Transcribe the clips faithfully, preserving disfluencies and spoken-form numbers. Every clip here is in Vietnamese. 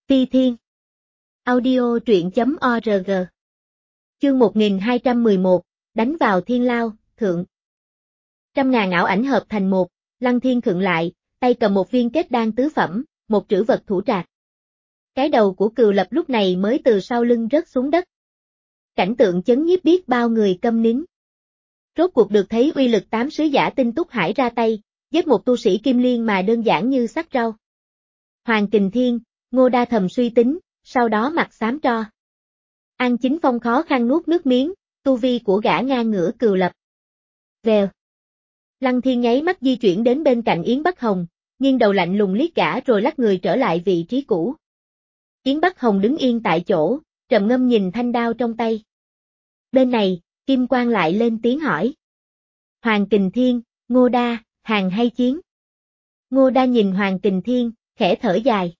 Ti Thiên. Audio truyện chấm org. Chương một nghìn hai trăm mười một, đánh vào thiên lao, thượng. Trăm ngàn ảo ảnh hợp thành một, Lăng Thiên khựng lại, tay cầm một viên kết đan tứ phẩm, một trữ vật thủ trạc. Cái đầu của Cừu Lập lúc này mới từ sau lưng rớt xuống đất. Cảnh tượng chấn nhiếp biết bao người câm nín. Rốt cuộc được thấy uy lực tám sứ giả Tinh Túc Hải ra tay, giết một tu sĩ Kim Liên mà đơn giản như sắc rau. Hoàng Kình Thiên, Ngô Đa thầm suy tính, sau đó mặt xám tro. An Chính Phong khó khăn nuốt nước miếng, tu vi của gã ngang ngửa Cừu Lập. Vèo. Lăng Thiên nháy mắt di chuyển đến bên cạnh Yến Bắc Hồng, nghiêng đầu lạnh lùng liếc gã rồi lắc người trở lại vị trí cũ. Yến Bắc Hồng đứng yên tại chỗ, trầm ngâm nhìn thanh đao trong tay. Bên này, Kim Quang lại lên tiếng hỏi. Hoàng Kình Thiên, Ngô Đa, hàng hay chiến? Ngô Đa nhìn Hoàng Kình Thiên, khẽ thở dài.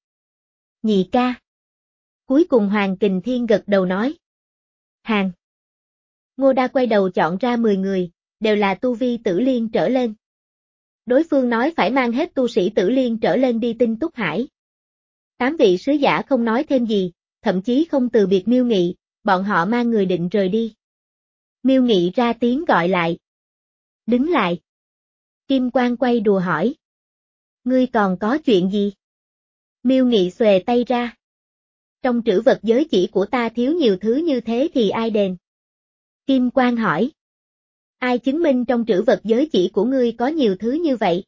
Nhị ca. Cuối cùng Hoàng Kình Thiên gật đầu nói. Hàng. Ngô Đa quay đầu chọn ra mười người, đều là tu vi tử liên trở lên. Đối phương nói phải mang hết tu sĩ tử liên trở lên đi Tinh Túc Hải. Tám vị sứ giả không nói thêm gì, thậm chí không từ biệt Miêu Nghị, bọn họ mang người định rời đi. Miêu Nghị ra tiếng gọi lại. Đứng lại. Kim Quang quay đùa hỏi. Ngươi còn có chuyện gì? Miêu Nghị xòe tay ra. Trong trữ vật giới chỉ của ta thiếu nhiều thứ như thế thì ai đền? Kim Quang hỏi. Ai chứng minh trong trữ vật giới chỉ của ngươi có nhiều thứ như vậy?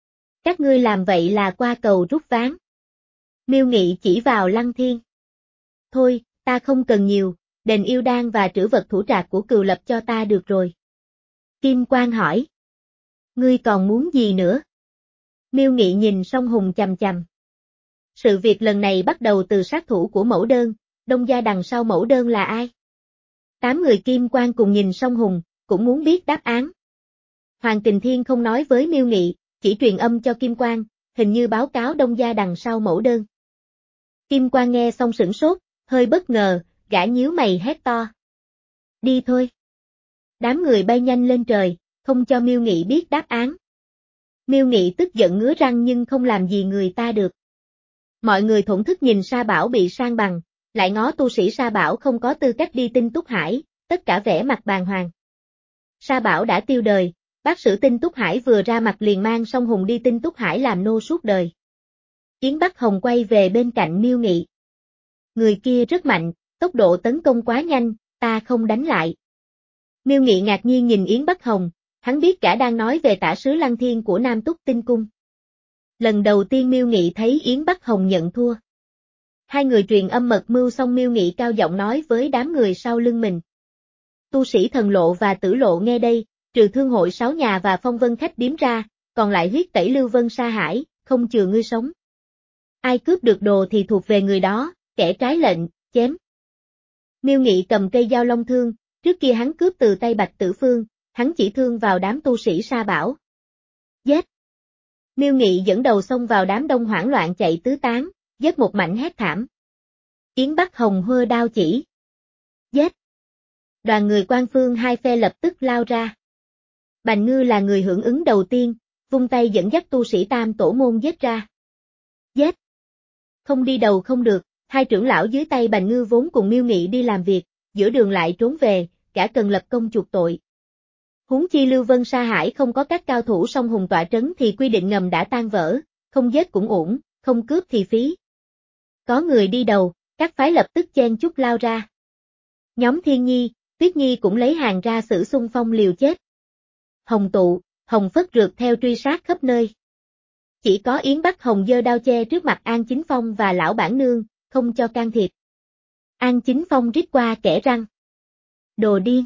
Các ngươi làm vậy là qua cầu rút ván. Miêu Nghị chỉ vào Lăng Thiên. Thôi, ta không cần nhiều, đền yêu đan và trữ vật thủ trạc của Cừu Lập cho ta được rồi. Kim Quang hỏi. Ngươi còn muốn gì nữa? Miêu Nghị nhìn Song Hùng chằm chằm. Sự việc lần này bắt đầu từ sát thủ của mẫu đơn, Đông Gia đằng sau mẫu đơn là ai? Tám người Kim Quang cùng nhìn Song Hùng, cũng muốn biết đáp án. Hoàng Kình Thiên không nói với Miêu Nghị, chỉ truyền âm cho Kim Quang, hình như báo cáo Đông Gia đằng sau mẫu đơn. Kim Quang nghe xong sửng sốt, hơi bất ngờ, gã nhíu mày hét to. Đi thôi. Đám người bay nhanh lên trời, không cho Miêu Nghị biết đáp án. Miêu Nghị tức giận ngứa răng nhưng không làm gì người ta được. Mọi người thổn thức nhìn Sa Bảo bị san bằng, lại ngó tu sĩ Sa Bảo không có tư cách đi Tinh Túc Hải, tất cả vẻ mặt bàng hoàng. Sa Bảo đã tiêu đời, bác sử Tinh Túc Hải vừa ra mặt liền mang Song Hùng đi Tinh Túc Hải làm nô suốt đời. Yến Bắc Hồng quay về bên cạnh Miêu Nghị. Người kia rất mạnh, tốc độ tấn công quá nhanh, ta không đánh lại. Miêu Nghị ngạc nhiên nhìn Yến Bắc Hồng, hắn biết cả đang nói về tả sứ Lăng Thiên của Nam Túc Tinh Cung. Lần đầu tiên Miêu Nghị thấy Yến Bắc Hồng nhận thua. Hai người truyền âm mật mưu xong Miêu Nghị cao giọng nói với đám người sau lưng mình. Tu sĩ Thần Lộ và Tử Lộ nghe đây, trừ thương hội sáu nhà và phong vân khách điếm ra, còn lại huyết tẩy Lưu Vân Sa Hải, không chừa ngươi sống. Ai cướp được đồ thì thuộc về người đó, kẻ trái lệnh, chém. Miêu Nghị cầm cây dao long thương, trước kia hắn cướp từ tay Bạch Tử Phương, hắn chỉ thương vào đám tu sĩ Sa Bảo. Giết! Miêu Nghị dẫn đầu xông vào đám đông hoảng loạn chạy tứ tán, giết một mảnh hét thảm. Yến Bắc Hồng hơ đao chỉ. Giết! Đoàn người quan phương hai phe lập tức lao ra. Bành Ngư là người hưởng ứng đầu tiên, vung tay dẫn dắt tu sĩ Tam Tổ môn giết ra. Giết! Không đi đầu không được, hai trưởng lão dưới tay Bành Ngư vốn cùng Miêu Nghị đi làm việc, giữa đường lại trốn về, cả cần lập công chuộc tội. Huống chi Lưu Vân Sa Hải không có các cao thủ song hùng tọa trấn thì quy định ngầm đã tan vỡ, không giết cũng ổn, không cướp thì phí. Có người đi đầu, các phái lập tức chen chúc lao ra. Nhóm Thiên Nhi, Tuyết Nhi cũng lấy hàng ra xử xung phong liều chết. Hồng Tụ, Hồng Phất rượt theo truy sát khắp nơi. Chỉ có Yến Bắc Hồng giơ đao che trước mặt An Chính Phong và Lão Bản Nương, không cho can thiệp. An Chính Phong rít qua kẻ răng. Đồ điên!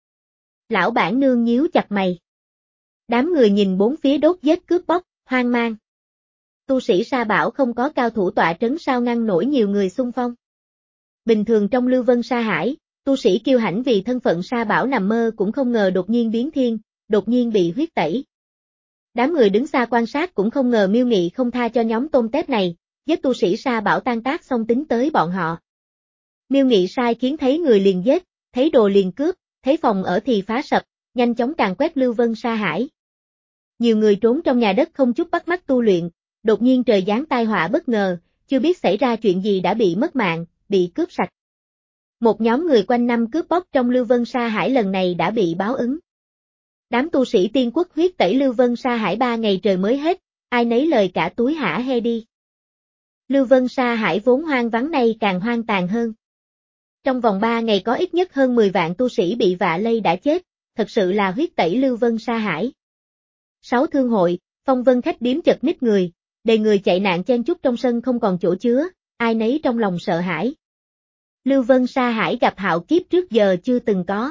Lão Bản Nương nhíu chặt mày. Đám người nhìn bốn phía đốt giết cướp bóc, hoang mang. Tu sĩ Sa Bảo không có cao thủ tọa trấn sao ngăn nổi nhiều người xung phong. Bình thường trong Lưu Vân Sa Hải, tu sĩ kiêu hãnh vì thân phận Sa Bảo nằm mơ cũng không ngờ đột nhiên biến thiên, đột nhiên bị huyết tẩy. Đám người đứng xa quan sát cũng không ngờ Miêu Nghị không tha cho nhóm tôm tép này, giết tu sĩ Sa Bảo tan tác xong tính tới bọn họ. Miêu Nghị sai khiến thấy người liền giết, thấy đồ liền cướp, thấy phòng ở thì phá sập, nhanh chóng càn quét Lưu Vân Sa Hải. Nhiều người trốn trong nhà đất không chút bắt mắt tu luyện, đột nhiên trời giáng tai họa bất ngờ, chưa biết xảy ra chuyện gì đã bị mất mạng, bị cướp sạch. Một nhóm người quanh năm cướp bóc trong Lưu Vân Sa Hải lần này đã bị báo ứng. Đám tu sĩ tiên quốc huyết tẩy Lưu Vân Sa Hải ba ngày trời mới hết, ai nấy lời cả túi hả hê đi. Lưu Vân Sa Hải vốn hoang vắng nay càng hoang tàn hơn. Trong vòng ba ngày có ít nhất hơn mười vạn tu sĩ bị vạ lây đã chết, thật sự là huyết tẩy Lưu Vân Sa Hải. Sáu thương hội, phong vân khách điếm chật ních người, đầy người chạy nạn chen chúc trong sân không còn chỗ chứa, ai nấy trong lòng sợ hãi. Lưu Vân Sa Hải gặp hạo kiếp trước giờ chưa từng có.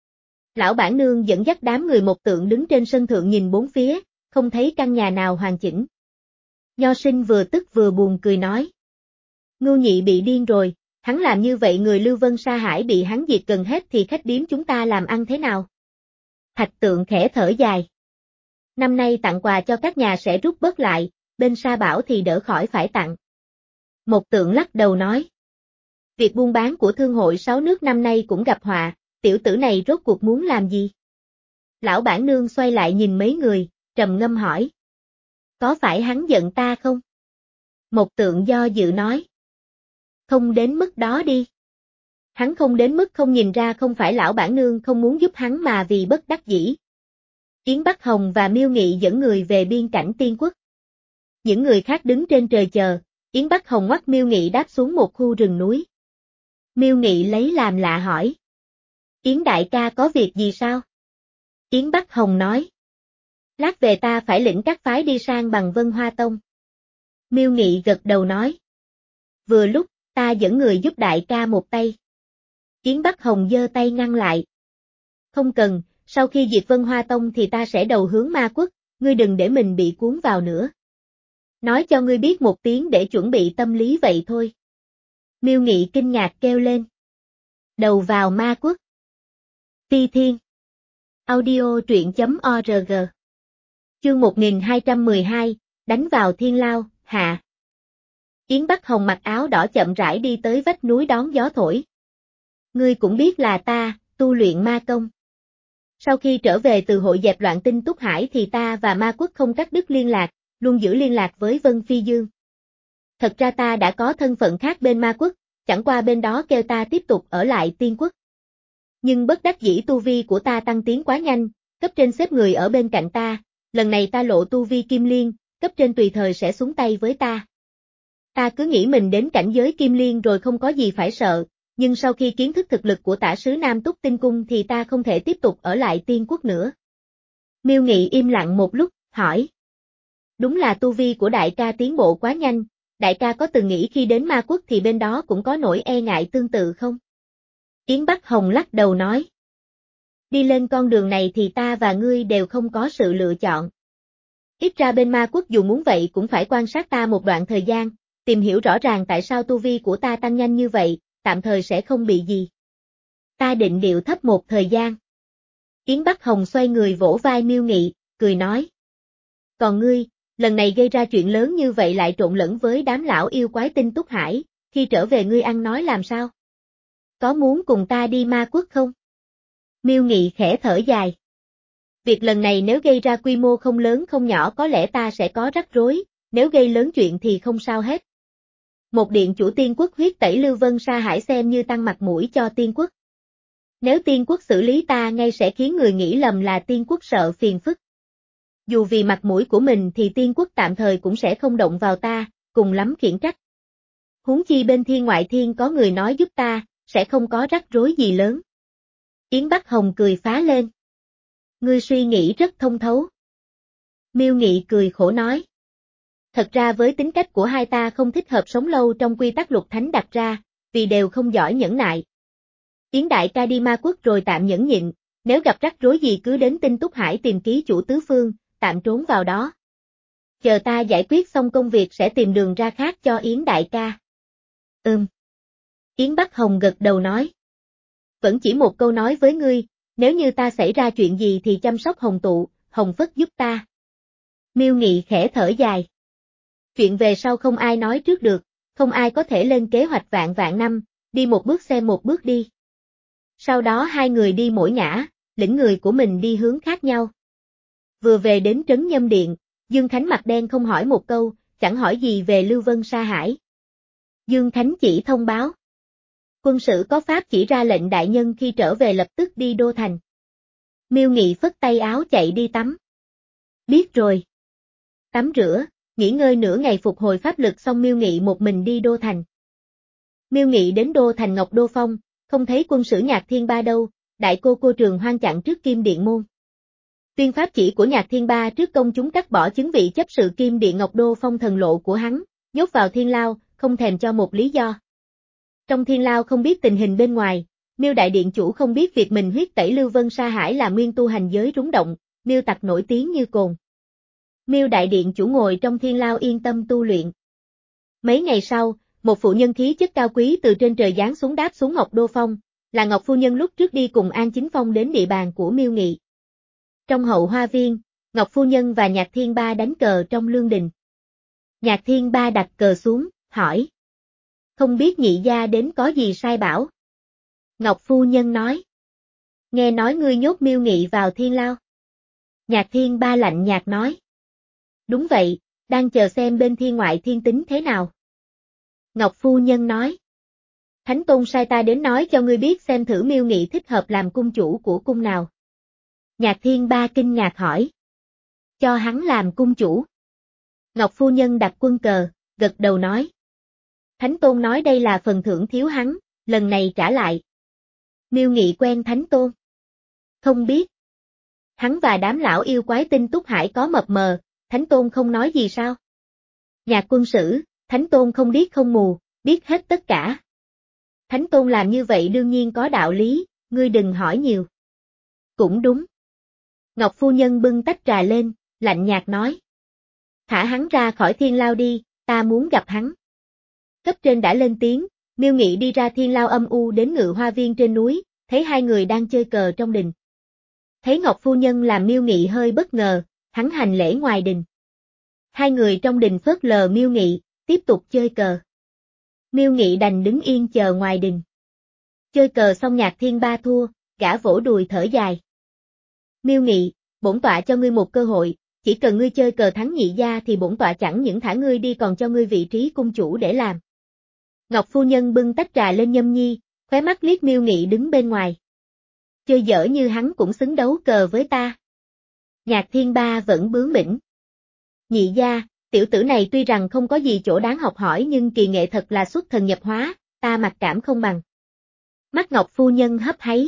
Lão bản nương dẫn dắt đám người một tượng đứng trên sân thượng nhìn bốn phía, không thấy căn nhà nào hoàn chỉnh. Nho sinh vừa tức vừa buồn cười nói. Ngưu Nhị bị điên rồi, hắn làm như vậy người Lưu Vân Sa Hải bị hắn diệt gần hết thì khách điếm chúng ta làm ăn thế nào? Thạch tượng khẽ thở dài. Năm nay tặng quà cho các nhà sẽ rút bớt lại, bên Sa Bảo thì đỡ khỏi phải tặng. Một tượng lắc đầu nói. Việc buôn bán của thương hội sáu nước năm nay cũng gặp họa, tiểu tử này rốt cuộc muốn làm gì? Lão bản nương xoay lại nhìn mấy người, trầm ngâm hỏi. Có phải hắn giận ta không? Một tượng do dự nói. Không đến mức đó đi. Hắn không đến mức không nhìn ra không phải lão bản nương không muốn giúp hắn mà vì bất đắc dĩ. Yến Bắc Hồng và Miêu Nghị dẫn người về biên cảnh tiên quốc. Những người khác đứng trên trời chờ, Yến Bắc Hồng ngoắt Miêu Nghị đáp xuống một khu rừng núi. Miêu Nghị lấy làm lạ hỏi. Yến đại ca có việc gì sao? Yến Bắc Hồng nói. Lát về ta phải lĩnh các phái đi sang bằng Vân Hoa Tông. Miêu Nghị gật đầu nói. Vừa lúc, ta dẫn người giúp đại ca một tay. Yến Bắc Hồng giơ tay ngăn lại. Không cần, sau khi diệt Vân Hoa Tông thì ta sẽ đầu hướng Ma Quốc, ngươi đừng để mình bị cuốn vào nữa. Nói cho ngươi biết một tiếng để chuẩn bị tâm lý vậy thôi. Miêu Nghị kinh ngạc kêu lên. Đầu vào Ma Quốc. Phi Thiên. Audio truyện chấm org. Chương một nghìn hai trăm mười hai, đánh vào Thiên Lao, hạ. Yến Bắc Hồng mặc áo đỏ chậm rãi đi tới vách núi đón gió thổi. Ngươi cũng biết là ta, tu luyện ma công. Sau khi trở về từ hội dẹp loạn tinh Túc Hải thì ta và Ma Quốc không cắt đứt liên lạc, luôn giữ liên lạc với Vân Phi Dương. Thật ra ta đã có thân phận khác bên Ma Quốc, chẳng qua bên đó kêu ta tiếp tục ở lại Tiên Quốc. Nhưng bất đắc dĩ tu vi của ta tăng tiến quá nhanh, cấp trên xếp người ở bên cạnh ta, lần này ta lộ tu vi Kim Liên, cấp trên tùy thời sẽ xuống tay với ta. Ta cứ nghĩ mình đến cảnh giới Kim Liên rồi không có gì phải sợ, nhưng sau khi kiến thức thực lực của tả sứ Nam Túc Tinh Cung thì ta không thể tiếp tục ở lại Tiên Quốc nữa. Miêu Nghị im lặng một lúc, hỏi. Đúng là tu vi của đại ca tiến bộ quá nhanh, đại ca có từng nghĩ khi đến Ma Quốc thì bên đó cũng có nỗi e ngại tương tự không? Yến Bắc Hồng lắc đầu nói. Đi lên con đường này thì ta và ngươi đều không có sự lựa chọn. Ít ra bên Ma Quốc dù muốn vậy cũng phải quan sát ta một đoạn thời gian, tìm hiểu rõ ràng tại sao tu vi của ta tăng nhanh như vậy, tạm thời sẽ không bị gì. Ta định điệu thấp một thời gian. Yến Bắc Hồng xoay người vỗ vai Miêu Nghị, cười nói. Còn ngươi, lần này gây ra chuyện lớn như vậy lại trộn lẫn với đám lão yêu quái tinh Túc Hải, khi trở về ngươi ăn nói làm sao? Có muốn cùng ta đi Ma Quốc không? Miêu Nghị khẽ thở dài. Việc lần này nếu gây ra quy mô không lớn không nhỏ có lẽ ta sẽ có rắc rối, nếu gây lớn chuyện thì không sao hết. Một điện chủ Tiên Quốc huyết tẩy Lưu Vân Sa Hải xem như tăng mặt mũi cho Tiên Quốc. Nếu Tiên Quốc xử lý ta ngay sẽ khiến người nghĩ lầm là Tiên Quốc sợ phiền phức. Dù vì mặt mũi của mình thì Tiên Quốc tạm thời cũng sẽ không động vào ta, cùng lắm khiển trách. Huống chi bên Thiên Ngoại Thiên có người nói giúp ta, sẽ không có rắc rối gì lớn. Yến Bắc Hồng cười phá lên. Ngươi suy nghĩ rất thông thấu. Miêu Nghị cười khổ nói. Thật ra với tính cách của hai ta không thích hợp sống lâu trong quy tắc lục thánh đặt ra, vì đều không giỏi nhẫn nại. Yến đại ca đi Ma Quốc rồi tạm nhẫn nhịn, nếu gặp rắc rối gì cứ đến Tinh Túc Hải tìm ký chủ tứ phương, tạm trốn vào đó. Chờ ta giải quyết xong công việc sẽ tìm đường ra khác cho Yến đại ca. Ừm. Yến Bắc Hồng gật đầu nói. Vẫn chỉ một câu nói với ngươi, nếu như ta xảy ra chuyện gì thì chăm sóc Hồng Tụ, Hồng Phất giúp ta. Miêu Nghị khẽ thở dài. Chuyện về sau không ai nói trước được, không ai có thể lên kế hoạch vạn vạn năm, đi một bước xem một bước đi. Sau đó hai người đi mỗi ngã, lĩnh người của mình đi hướng khác nhau. Vừa về đến trấn Nhâm Điện, Dương Khánh mặt đen không hỏi một câu, chẳng hỏi gì về Lưu Vân Sa Hải. Dương Khánh chỉ thông báo. Quân sử có pháp chỉ ra lệnh đại nhân khi trở về lập tức đi đô thành. Miêu Nghị phất tay áo chạy đi tắm. Biết rồi. Tắm rửa, nghỉ ngơi nửa ngày phục hồi pháp lực xong Miêu Nghị một mình đi đô thành. Miêu Nghị đến đô thành Ngọc Đô Phong, không thấy quân sử Nhạc Thiên Ba đâu, đại cô cô Trường Hoang chặn trước Kim Điện môn. Tuyên pháp chỉ của Nhạc Thiên Ba trước công chúng cắt bỏ chứng vị chấp sự Kim Điện Ngọc Đô Phong thần lộ của hắn, nhốt vào thiên lao, không thèm cho một lý do. Trong thiên lao không biết tình hình bên ngoài, Miêu đại điện chủ không biết việc mình huyết tẩy Lưu Vân Sa Hải là nguyên tu hành giới rúng động, Miêu tặc nổi tiếng như cồn. Miêu đại điện chủ ngồi trong thiên lao yên tâm tu luyện. Mấy ngày sau, một phụ nhân khí chất cao quý từ trên trời giáng xuống đáp xuống Ngọc Đô Phong, là Ngọc phu nhân lúc trước đi cùng An Chính Phong đến địa bàn của Miêu Nghị. Trong hậu hoa viên, Ngọc phu nhân và Nhạc Thiên Ba đánh cờ trong lương đình. Nhạc Thiên Ba đặt cờ xuống, hỏi. Không biết nhị gia đến có gì sai bảo? Ngọc phu nhân nói. Nghe nói ngươi nhốt Miêu Nghị vào thiên lao. Nhạc Thiên Ba lạnh nhạt nói. Đúng vậy, đang chờ xem bên thiên ngoại thiên tính thế nào. Ngọc phu nhân nói. Thánh Tôn sai ta đến nói cho ngươi biết xem thử Miêu Nghị thích hợp làm cung chủ của cung nào. Nhạc Thiên Ba kinh ngạc hỏi. Cho hắn làm cung chủ. Ngọc phu nhân đặt quân cờ, gật đầu nói. Thánh Tôn nói đây là phần thưởng thiếu hắn, lần này trả lại. Miêu Nghị quen Thánh Tôn. Không biết. Hắn và đám lão yêu quái tinh Túc Hải có mập mờ, Thánh Tôn không nói gì sao? Nhạc quân sử, Thánh Tôn không điếc không mù, biết hết tất cả. Thánh Tôn làm như vậy đương nhiên có đạo lý, ngươi đừng hỏi nhiều. Cũng đúng. Ngọc phu nhân bưng tách trà lên, lạnh nhạt nói. Thả hắn ra khỏi thiên lao đi, ta muốn gặp hắn. Cấp trên đã lên tiếng, Miêu Nghị đi ra thiên lao âm u đến Ngự Hoa Viên trên núi, thấy hai người đang chơi cờ trong đình. Thấy Ngọc phu nhân làm Miêu Nghị hơi bất ngờ, hắn hành lễ ngoài đình. Hai người trong đình phớt lờ Miêu Nghị, tiếp tục chơi cờ. Miêu Nghị đành đứng yên chờ ngoài đình. Chơi cờ xong Nhạc Thiên Ba thua, gã vỗ đùi thở dài. Miêu Nghị, bổn tọa cho ngươi một cơ hội, chỉ cần ngươi chơi cờ thắng nhị gia thì bổn tọa chẳng những thả ngươi đi còn cho ngươi vị trí cung chủ để làm. Ngọc phu nhân bưng tách trà lên nhâm nhi, khóe mắt liếc Miêu Nghị đứng bên ngoài. Chơi dở như hắn cũng xứng đấu cờ với ta. Nhạc Thiên Ba vẫn bướng bỉnh. Nhị gia, tiểu tử này tuy rằng không có gì chỗ đáng học hỏi nhưng kỳ nghệ thật là xuất thần nhập hóa, ta mặc cảm không bằng. Mắt Ngọc phu nhân hấp háy.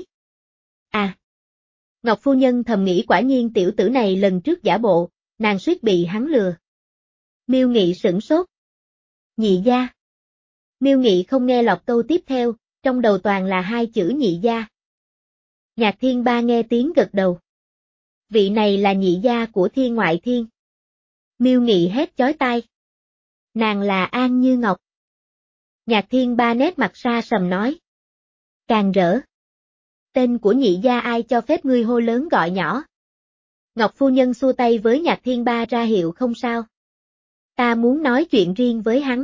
À. Ngọc phu nhân thầm nghĩ quả nhiên tiểu tử này lần trước giả bộ, nàng suýt bị hắn lừa. Miêu Nghị sửng sốt. Nhị gia. Miêu Nghị không nghe lọt câu tiếp theo, trong đầu toàn là hai chữ nhị gia. Nhạc Thiên Ba nghe tiếng gật đầu. Vị này là nhị gia của Thiên Ngoại Thiên. Miêu Nghị hét chói tai. Nàng là An Như Ngọc. Nhạc Thiên Ba nét mặt xa sầm nói. Càng rỡ. Tên của nhị gia ai cho phép ngươi hô lớn gọi nhỏ. Ngọc phu nhân xua tay với Nhạc Thiên Ba ra hiệu không sao. Ta muốn nói chuyện riêng với hắn.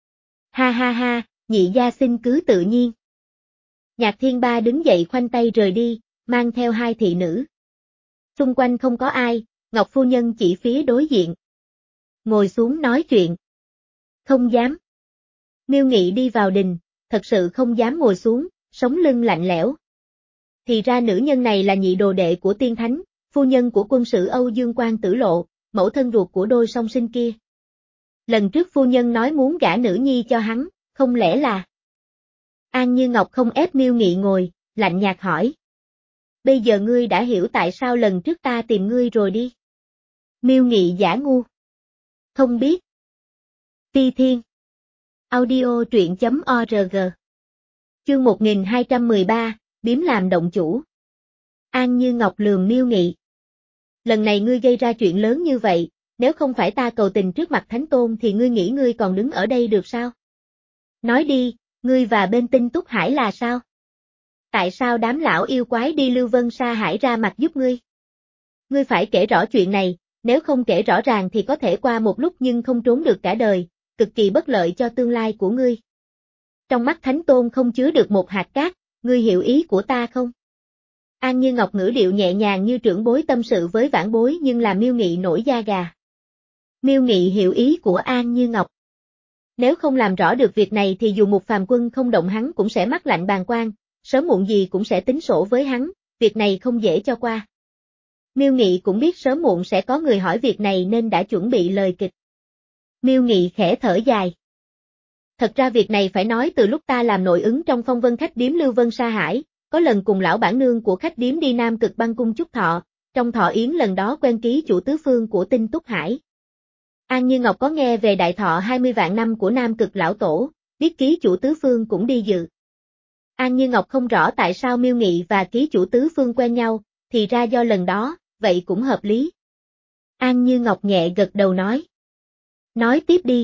Ha ha ha, nhị gia xin cứ tự nhiên. Nhạc Thiên Ba đứng dậy khoanh tay rời đi, mang theo hai thị nữ. Xung quanh không có ai, Ngọc phu nhân chỉ phía đối diện. Ngồi xuống nói chuyện. Không dám. Miêu Nghị đi vào đình, thật sự không dám ngồi xuống, sống lưng lạnh lẽo. Thì ra nữ nhân này là nhị đồ đệ của tiên thánh, phu nhân của quân sử Âu Dương Quang Tử Lộ, mẫu thân ruột của đôi song sinh kia. Lần trước phu nhân nói muốn gả nữ nhi cho hắn, không lẽ là... An Như Ngọc không ép Miêu Nghị ngồi, lạnh nhạt hỏi. Bây giờ ngươi đã hiểu tại sao lần trước ta tìm ngươi rồi đi. Miêu Nghị giả ngu. Không biết. Ti Thiên. Audio truyện chấm org. Chương một nghìn hai trăm mười ba, biếm làm động chủ. An Như Ngọc lườm Miêu Nghị. Lần này ngươi gây ra chuyện lớn như vậy, nếu không phải ta cầu tình trước mặt Thánh Tôn thì ngươi nghĩ ngươi còn đứng ở đây được sao? Nói đi, ngươi và bên Tinh Túc Hải là sao? Tại sao đám lão yêu quái đi Lưu Vân Sa Hải ra mặt giúp ngươi? Ngươi phải kể rõ chuyện này, nếu không kể rõ ràng thì có thể qua một lúc nhưng không trốn được cả đời, cực kỳ bất lợi cho tương lai của ngươi. Trong mắt Thánh Tôn không chứa được một hạt cát, ngươi hiểu ý của ta không? An Như Ngọc ngữ điệu nhẹ nhàng như trưởng bối tâm sự với vãn bối nhưng làm Miêu Nghị nổi da gà. Miêu Nghị hiểu ý của An Như Ngọc. Nếu không làm rõ được việc này thì dù một phàm quân không động hắn cũng sẽ mắc lạnh bàng quan, sớm muộn gì cũng sẽ tính sổ với hắn, việc này không dễ cho qua. Miêu Nghị cũng biết sớm muộn sẽ có người hỏi việc này nên đã chuẩn bị lời kịch. Miêu Nghị khẽ thở dài. Thật ra việc này phải nói từ lúc ta làm nội ứng trong phong vân khách điếm Lưu Vân Sa Hải, có lần cùng lão bản nương của khách điếm đi Nam Cực Băng cung chúc thọ, trong thọ yến lần đó quen ký chủ tứ phương của Tinh Túc Hải. An Như Ngọc có nghe về đại thọ hai mươi vạn năm của Nam Cực lão tổ, biết ký chủ tứ phương cũng đi dự. An Như Ngọc không rõ tại sao Miêu Nghị và ký chủ tứ phương quen nhau, thì ra do lần đó, vậy cũng hợp lý. An Như Ngọc nhẹ gật đầu nói. Nói tiếp đi.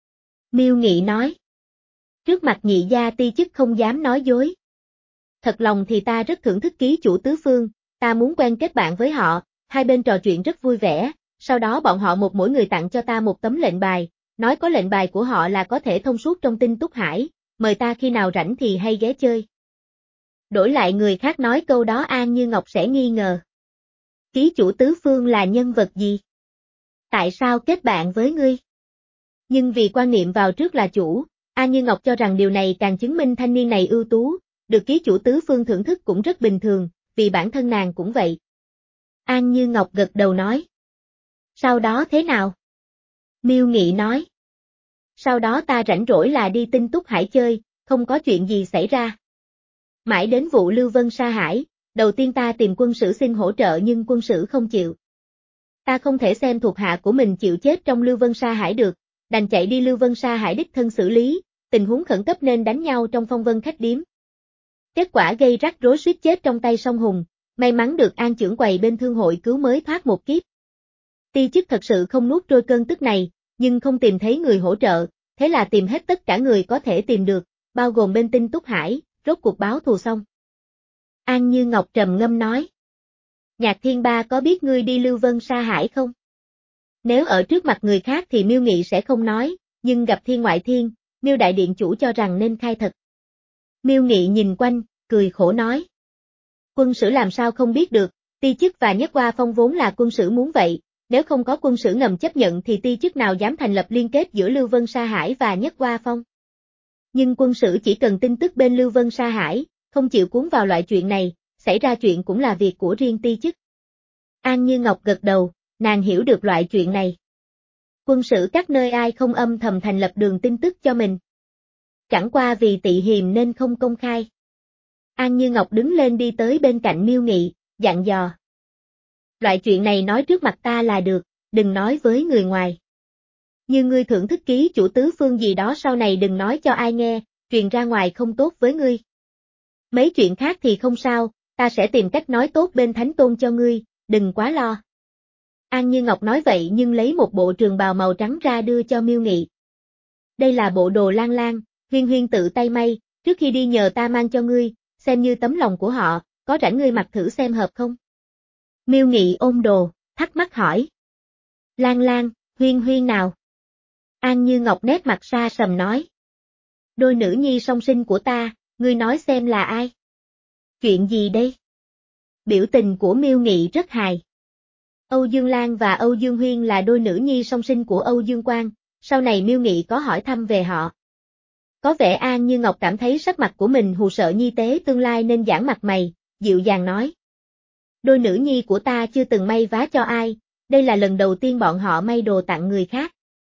Miêu Nghị nói. Trước mặt nhị gia ti chức không dám nói dối. Thật lòng thì ta rất thưởng thức ký chủ tứ phương, ta muốn quen kết bạn với họ, hai bên trò chuyện rất vui vẻ, sau đó bọn họ một mỗi người tặng cho ta một tấm lệnh bài, nói có lệnh bài của họ là có thể thông suốt trong Tinh Túc Hải, mời ta khi nào rảnh thì hay ghé chơi. Đổi lại người khác nói câu đó An Như Ngọc sẽ nghi ngờ. Ký chủ tứ phương là nhân vật gì? Tại sao kết bạn với ngươi? Nhưng vì quan niệm vào trước là chủ, An Như Ngọc cho rằng điều này càng chứng minh thanh niên này ưu tú, được ký chủ tứ phương thưởng thức cũng rất bình thường, vì bản thân nàng cũng vậy. An Như Ngọc gật đầu nói. Sau đó thế nào? Miêu Nghị nói. Sau đó ta rảnh rỗi là đi Tinh Túc Hải chơi, không có chuyện gì xảy ra. Mãi đến vụ Lưu Vân Sa Hải, đầu tiên ta tìm quân sử xin hỗ trợ nhưng quân sử không chịu. Ta không thể xem thuộc hạ của mình chịu chết trong Lưu Vân Sa Hải được, đành chạy đi Lưu Vân Sa Hải đích thân xử lý, tình huống khẩn cấp nên đánh nhau trong phong vân khách điếm. Kết quả gây rắc rối suýt chết trong tay Song Hùng, may mắn được An trưởng quầy bên thương hội cứu mới thoát một kiếp. Ti chức thật sự không nuốt trôi cơn tức này, nhưng không tìm thấy người hỗ trợ, thế là tìm hết tất cả người có thể tìm được, bao gồm bên Tinh Túc Hải, rốt cuộc báo thù xong. An Như Ngọc trầm ngâm nói. Nhạc Thiên Ba có biết ngươi đi Lưu Vân Sa Hải không? Nếu ở trước mặt người khác thì Miêu Nghị sẽ không nói, nhưng gặp Thiên Ngoại Thiên, Miêu Đại Điện chủ cho rằng nên khai thật. Miêu Nghị nhìn quanh, cười khổ nói. Quân sử làm sao không biết được, ti chức và Nhất Hoa Phong vốn là quân sử muốn vậy, nếu không có quân sử ngầm chấp nhận thì ti chức nào dám thành lập liên kết giữa Lưu Vân Sa Hải và Nhất Hoa Phong. Nhưng quân sử chỉ cần tin tức bên Lưu Vân Sa Hải, không chịu cuốn vào loại chuyện này, xảy ra chuyện cũng là việc của riêng ti chức. An Như Ngọc gật đầu, nàng hiểu được loại chuyện này. Quân sử các nơi ai không âm thầm thành lập đường tin tức cho mình. Chẳng qua vì tị hiềm nên không công khai. An Như Ngọc đứng lên đi tới bên cạnh Miêu Nghị, dặn dò. Loại chuyện này nói trước mặt ta là được, đừng nói với người ngoài. Như ngươi thưởng thức ký chủ tứ phương gì đó sau này đừng nói cho ai nghe, truyền ra ngoài không tốt với ngươi. Mấy chuyện khác thì không sao, ta sẽ tìm cách nói tốt bên Thánh Tôn cho ngươi, đừng quá lo. An Như Ngọc nói vậy nhưng lấy một bộ trường bào màu trắng ra đưa cho Miêu Nghị. Đây là bộ đồ Lan Lan, Huyên Huyên tự tay may, trước khi đi nhờ ta mang cho ngươi, xem như tấm lòng của họ, có rảnh ngươi mặc thử xem hợp không? Miêu Nghị ôm đồ, thắc mắc hỏi. Lan Lan, Huyên Huyên nào? An Như Ngọc nét mặt xa sầm nói. Đôi nữ nhi song sinh của ta, ngươi nói xem là ai? Chuyện gì đây? Biểu tình của Miêu Nghị rất hài. Âu Dương Lan và Âu Dương Huyên là đôi nữ nhi song sinh của Âu Dương Quang, sau này Miêu Nghị có hỏi thăm về họ. Có vẻ An Như Ngọc cảm thấy sắc mặt của mình hù sợ nhi tế tương lai nên giãn mặt mày, dịu dàng nói. Đôi nữ nhi của ta chưa từng may vá cho ai, đây là lần đầu tiên bọn họ may đồ tặng người khác.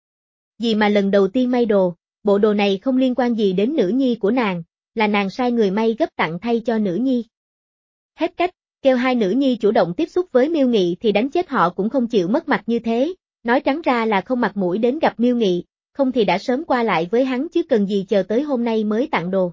Vì mà lần đầu tiên may đồ, bộ đồ này không liên quan gì đến nữ nhi của nàng, là nàng sai người may gấp tặng thay cho nữ nhi. Hết cách, kêu hai nữ nhi chủ động tiếp xúc với Miêu Nghị thì đánh chết họ cũng không chịu mất mặt như thế, nói trắng ra là không mặt mũi đến gặp Miêu Nghị, không thì đã sớm qua lại với hắn chứ cần gì chờ tới hôm nay mới tặng đồ.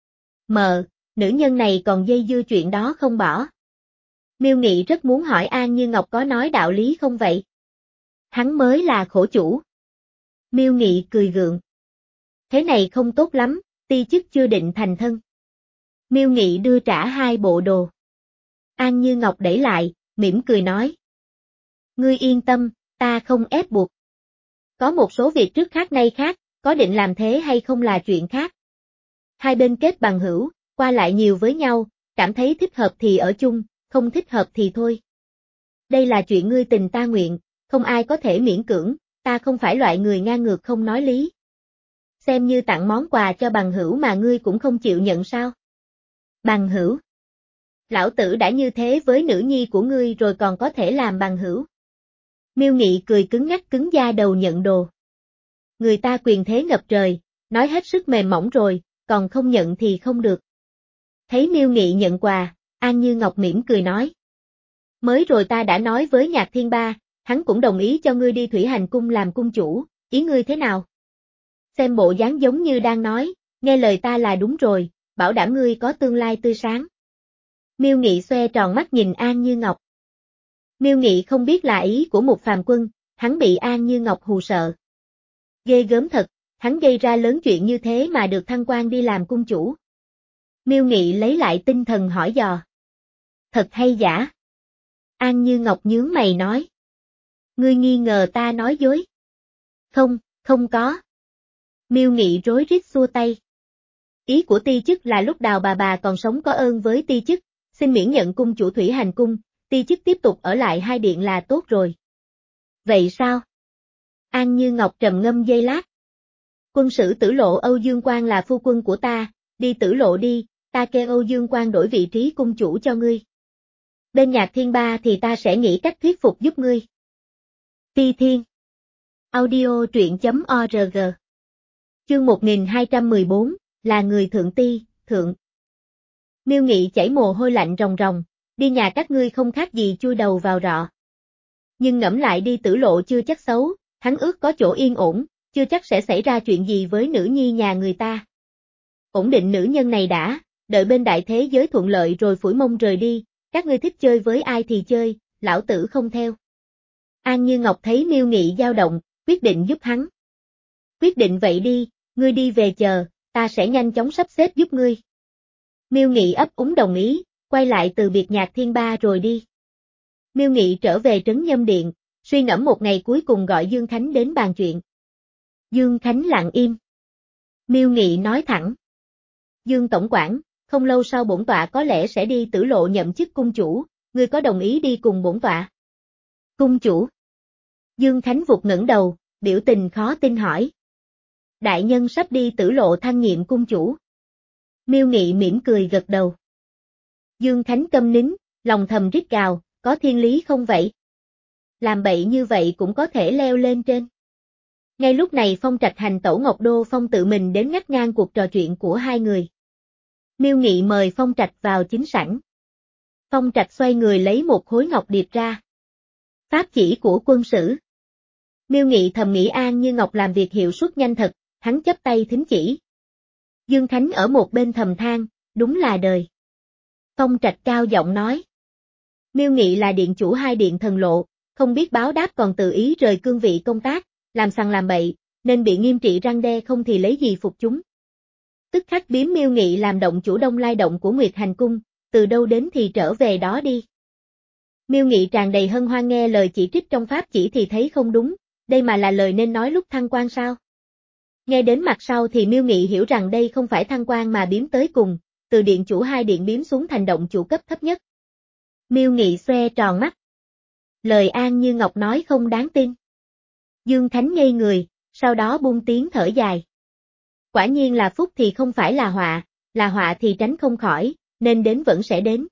Mờ, nữ nhân này còn dây dưa chuyện đó không bỏ. Miêu Nghị rất muốn hỏi An Như Ngọc có nói đạo lý không vậy? Hắn mới là khổ chủ. Miêu Nghị cười gượng. Thế này không tốt lắm, ti chức chưa định thành thân. Miêu Nghị đưa trả hai bộ đồ. An Như Ngọc đẩy lại, mỉm cười nói. Ngươi yên tâm, ta không ép buộc. Có một số việc trước khác nay khác, có định làm thế hay không là chuyện khác. Hai bên kết bằng hữu, qua lại nhiều với nhau, cảm thấy thích hợp thì ở chung, không thích hợp thì thôi. Đây là chuyện ngươi tình ta nguyện, không ai có thể miễn cưỡng, ta không phải loại người ngang ngược không nói lý. xem như tặng món quà cho bằng hữu mà ngươi cũng không chịu nhận sao? Bằng hữu? Lão tử đã như thế với nữ nhi của ngươi rồi còn có thể làm bằng hữu. Miêu Nghị cười cứng ngắc cứng da đầu nhận đồ. Người ta quyền thế ngập trời, nói hết sức mềm mỏng rồi, còn không nhận thì không được. Thấy Miêu Nghị nhận quà, An Như Ngọc mỉm cười nói. Mới rồi ta đã nói với Nhạc Thiên Ba, hắn cũng đồng ý cho ngươi đi Thủy Hành Cung làm cung chủ, ý ngươi thế nào? Xem bộ dáng giống như đang nói, nghe lời ta là đúng rồi, bảo đảm ngươi có tương lai tươi sáng. Miêu Nghị xoe tròn mắt nhìn An Như Ngọc. Miêu Nghị không biết là ý của một phàm quân, hắn bị An Như Ngọc hù sợ. Ghê gớm thật, hắn gây ra lớn chuyện như thế mà được thăng quan đi làm cung chủ. Miêu Nghị lấy lại tinh thần hỏi dò. Thật hay giả? An Như Ngọc nhướng mày nói. Ngươi nghi ngờ ta nói dối? Không, không có. Miêu Nghị rối rít xua tay. Ý của ti chức là lúc Đào bà bà còn sống có ơn với ti chức, xin miễn nhận cung chủ Thủy Hành Cung, ti chức tiếp tục ở lại hai điện là tốt rồi. Vậy sao? An Như Ngọc trầm ngâm giây lát. Quân sử Tử Lộ Âu Dương Quang là phu quân của ta, đi Tử Lộ đi, ta kêu Âu Dương Quang đổi vị trí cung chủ cho ngươi. Bên Nhạc Thiên Ba thì ta sẽ nghĩ cách thuyết phục giúp ngươi. Ti Thiên. Audio truyện chấm org. Chương một nghìn hai trăm mười bốn, là người thượng ti, thượng. Miêu Nghị chảy mồ hôi lạnh ròng ròng, đi nhà các ngươi không khác gì chui đầu vào rọ. Nhưng ngẫm lại đi Tử Lộ chưa chắc xấu, hắn ước có chỗ yên ổn, chưa chắc sẽ xảy ra chuyện gì với nữ nhi nhà người ta. Ổn định nữ nhân này đã, đợi bên đại thế giới thuận lợi rồi phủi mông rời đi, các ngươi thích chơi với ai thì chơi, lão tử không theo. An Như Ngọc thấy Miêu Nghị dao động, quyết định giúp hắn. Quyết định vậy đi, ngươi đi về chờ, ta sẽ nhanh chóng sắp xếp giúp ngươi. Miêu Nghị ấp úng đồng ý, quay lại từ biệt Nhạc Thiên Ba rồi đi. Miêu Nghị trở về trấn Nhâm Điện, suy ngẫm một ngày cuối cùng gọi Dương Khánh đến bàn chuyện. Dương Khánh lặng im. Miêu Nghị nói thẳng. Dương tổng quản, không lâu sau bổn tọa có lẽ sẽ đi Tử Lộ nhậm chức cung chủ, ngươi có đồng ý đi cùng bổn tọa? Cung chủ. Dương Khánh vụt ngẩng đầu, biểu tình khó tin hỏi. Đại nhân sắp đi Tử Lộ thăng nhiệm cung chủ. Miêu Nghị mỉm cười gật đầu. Dương Khánh câm nín, lòng thầm rít gào, có thiên lý không vậy? Làm bậy như vậy cũng có thể leo lên trên. Ngay lúc này Phong Trạch hành tẩu Ngọc Đô Phong tự mình đến ngắt ngang cuộc trò chuyện của hai người. Miêu Nghị mời Phong Trạch vào chính sảnh. Phong Trạch xoay người lấy một khối ngọc điệp ra. Pháp chỉ của quân sử. Miêu Nghị thầm nghĩ An Như Ngọc làm việc hiệu suất nhanh thật, hắn chắp tay thính chỉ. Dương Khánh ở một bên thầm than, đúng là đời. Phong Trạch cao giọng nói. Miêu Nghị là điện chủ hai điện Thần Lộ, không biết báo đáp còn tự ý rời cương vị công tác, làm sằng làm bậy, nên bị nghiêm trị răn đe không thì lấy gì phục chúng. Tức khắc biếm Miêu Nghị làm động chủ Đông Lai động của Nguyệt Hành Cung, từ đâu đến thì trở về đó đi. Miêu Nghị tràn đầy hân hoan nghe lời chỉ trích trong pháp chỉ thì thấy không đúng, đây mà là lời nên nói lúc thăng quan sao? Nghe đến mặt sau thì Miêu Nghị hiểu rằng đây không phải thăng quan mà biếm tới cùng, từ điện chủ hai điện biếm xuống thành động chủ cấp thấp nhất. Miêu Nghị xoe tròn mắt. Lời An Như Ngọc nói không đáng tin. Dương Khánh ngây người, sau đó buông tiếng thở dài. Quả nhiên là phúc thì không phải là họa, là họa thì tránh không khỏi, nên đến vẫn sẽ đến.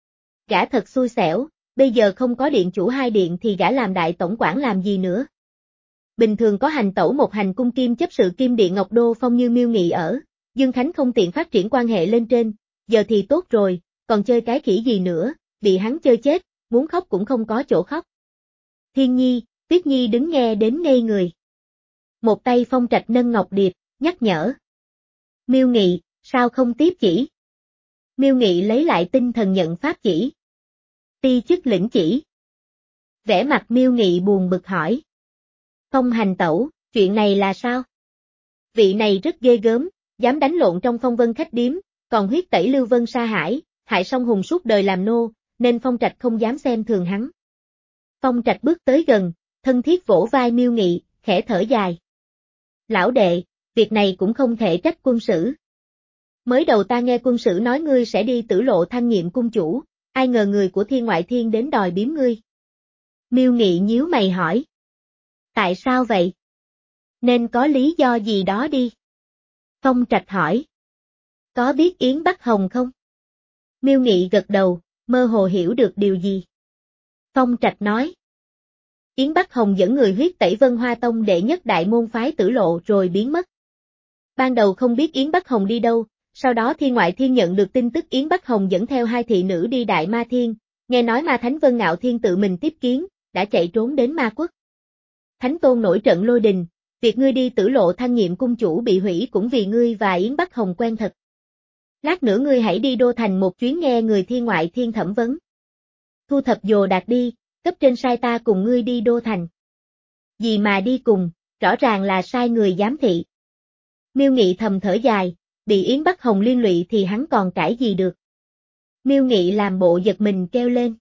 Gã thật xui xẻo, bây giờ không có điện chủ hai điện thì gã làm đại tổng quản làm gì nữa. Bình thường có hành tẩu một hành cung kim chấp sự kim điện Ngọc Đô Phong như Miêu Nghị ở, Dương Khánh không tiện phát triển quan hệ lên trên, giờ thì tốt rồi, còn chơi cái khỉ gì nữa, bị hắn chơi chết, muốn khóc cũng không có chỗ khóc. Thiên Nhi, Tuyết Nhi đứng nghe đến ngây người. Một tay Phong Trạch nâng ngọc điệp, nhắc nhở. Miêu Nghị, sao không tiếp chỉ? Miêu Nghị lấy lại tinh thần nhận pháp chỉ. Ti chức lĩnh chỉ. Vẻ mặt Miêu Nghị buồn bực hỏi. Phong hành tẩu, chuyện này là sao? Vị này rất ghê gớm, dám đánh lộn trong phong vân khách điếm, còn huyết tẩy Lưu Vân Sa Hải, hại song hùng suốt đời làm nô, nên Phong Trạch không dám xem thường hắn. Phong Trạch bước tới gần, thân thiết vỗ vai Miêu Nghị, khẽ thở dài. Lão đệ, việc này cũng không thể trách quân sử. Mới đầu ta nghe quân sử nói ngươi sẽ đi Tử Lộ thăng nhiệm cung chủ, ai ngờ người của Thiên Ngoại Thiên đến đòi biếm ngươi. Miêu Nghị nhíu mày hỏi. Tại sao vậy? Nên có lý do gì đó đi. Phong Trạch hỏi. Có biết Yến Bắc Hồng không? Miêu Nghị gật đầu, mơ hồ hiểu được điều gì. Phong Trạch nói. Yến Bắc Hồng dẫn người huyết tẩy Vân Hoa Tông đệ nhất đại môn phái Tử Lộ rồi biến mất. Ban đầu không biết Yến Bắc Hồng đi đâu, sau đó Thiên Ngoại Thiên nhận được tin tức Yến Bắc Hồng dẫn theo hai thị nữ đi Đại Ma Thiên, nghe nói Ma Thánh Vân Ngạo Thiên tự mình tiếp kiến, đã chạy trốn đến Ma Quốc. Thánh Tôn nổi trận lôi đình, việc ngươi đi Tử Lộ thăng nhiệm cung chủ bị hủy cũng vì ngươi và Yến Bắc Hồng quen thật. Lát nữa ngươi hãy đi Đô Thành một chuyến nghe người Thiên Ngoại Thiên thẩm vấn. Thu thập đồ đạc đi, cấp trên sai ta cùng ngươi đi Đô Thành. Gì mà đi cùng, rõ ràng là sai người giám thị. Miêu Nghị thầm thở dài, bị Yến Bắc Hồng liên lụy thì hắn còn cãi gì được. Miêu Nghị làm bộ giật mình kêu lên.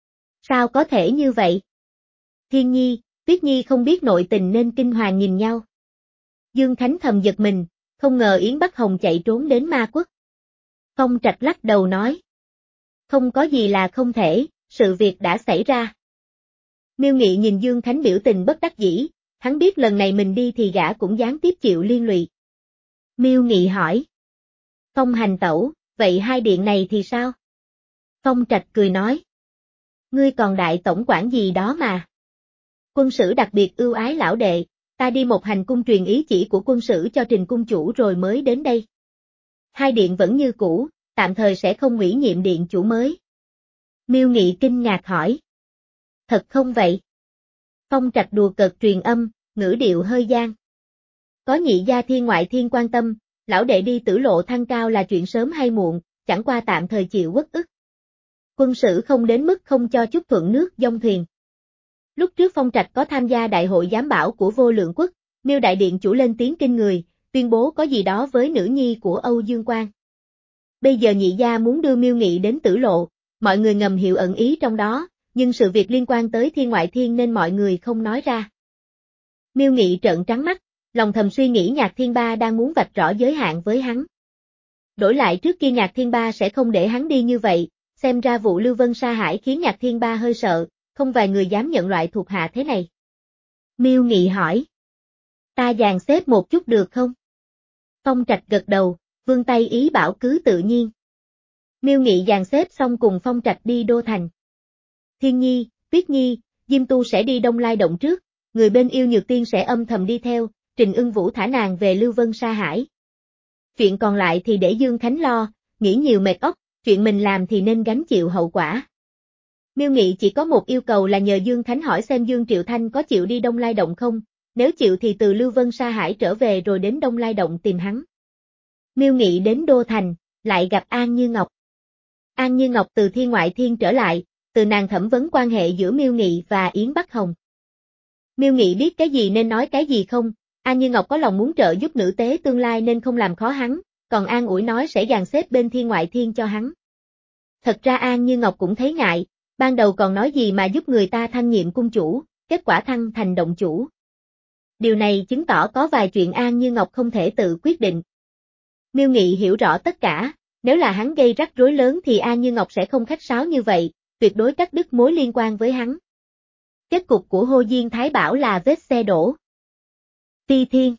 Sao có thể như vậy? Thiên Nhi, Tuyết Nhi không biết nội tình nên kinh hoàng nhìn nhau. Dương Khánh thầm giật mình, không ngờ Yến Bắc Hồng chạy trốn đến Ma Quốc. Phong Trạch lắc đầu nói. Không có gì là không thể, sự việc đã xảy ra. Miêu Nghị nhìn Dương Khánh biểu tình bất đắc dĩ, hắn biết lần này mình đi thì gã cũng gián tiếp chịu liên lụy. Miêu Nghị hỏi. Phong hành tẩu, vậy hai điện này thì sao? Phong Trạch cười nói. Ngươi còn đại tổng quản gì đó mà. Quân sử đặc biệt ưu ái lão đệ, ta đi một hành cung truyền ý chỉ của quân sử cho Trình cung chủ rồi mới đến đây. Hai điện vẫn như cũ, tạm thời sẽ không ủy nhiệm điện chủ mới. Miêu Nghị kinh ngạc hỏi. Thật không vậy? Phong Trạch đùa cợt truyền âm, ngữ điệu hơi gian. Có nhị gia Thiên Ngoại Thiên quan tâm, lão đệ đi Tử Lộ thăng cao là chuyện sớm hay muộn, chẳng qua tạm thời chịu uất ức. Quân sử không đến mức không cho chút thuận nước dông thuyền. Lúc trước Phong Trạch có tham gia đại hội giám bảo của Vô Lượng Quốc, Miêu đại điện chủ lên tiếng kinh người, tuyên bố có gì đó với nữ nhi của Âu Dương Quang. Bây giờ nhị gia muốn đưa Miêu Nghị đến Tử Lộ, mọi người ngầm hiểu ẩn ý trong đó, nhưng sự việc liên quan tới Thiên Ngoại Thiên nên mọi người không nói ra. Miêu Nghị trợn trắng mắt, lòng thầm suy nghĩ Nhạc Thiên Ba đang muốn vạch rõ giới hạn với hắn. Đổi lại trước kia Nhạc Thiên Ba sẽ không để hắn đi như vậy, xem ra vụ Lưu Vân sa hải khiến Nhạc Thiên Ba hơi sợ, không vài người dám nhận loại thuộc hạ thế này. Miêu Nghị hỏi. Ta dàn xếp một chút được không? Phong Trạch gật đầu, vươn tay ý bảo cứ tự nhiên. Miêu Nghị dàn xếp xong cùng Phong Trạch đi Đô Thành. Thiên Nhi, Tuyết Nhi, Diêm Tu sẽ đi Đông Lai Động trước, người bên Yêu Nhược Tiên sẽ âm thầm đi theo, Trình Ưng Vũ thả nàng về Lưu Vân sa hải. Chuyện còn lại thì để Dương Khánh lo, nghĩ nhiều mệt óc, chuyện mình làm thì nên gánh chịu hậu quả. Miêu Nghị chỉ có một yêu cầu là nhờ Dương Khánh hỏi xem Dương Triệu Thanh có chịu đi Đông Lai Động không, nếu chịu thì từ Lưu Vân sa hải trở về rồi đến Đông Lai Động tìm hắn. Miêu Nghị đến Đô Thành, lại gặp An Như Ngọc. An Như Ngọc từ Thiên Ngoại Thiên trở lại, từ nàng thẩm vấn quan hệ giữa Miêu Nghị và Yến Bắc Hồng. Miêu Nghị biết cái gì nên nói cái gì không, An Như Ngọc có lòng muốn trợ giúp nữ tế tương lai nên không làm khó hắn, còn An ủi nói sẽ dàn xếp bên Thiên Ngoại Thiên cho hắn. Thật ra An Như Ngọc cũng thấy ngại, ban đầu còn nói gì mà giúp người ta thăng nhiệm cung chủ, kết quả thăng thành động chủ. Điều này chứng tỏ có vài chuyện An Như Ngọc không thể tự quyết định. Miêu Nghị hiểu rõ tất cả, nếu là hắn gây rắc rối lớn thì An Như Ngọc sẽ không khách sáo như vậy, tuyệt đối cắt đứt mối liên quan với hắn. Kết cục của Hồ Diên Thái Bảo là vết xe đổ. Ti Thiên.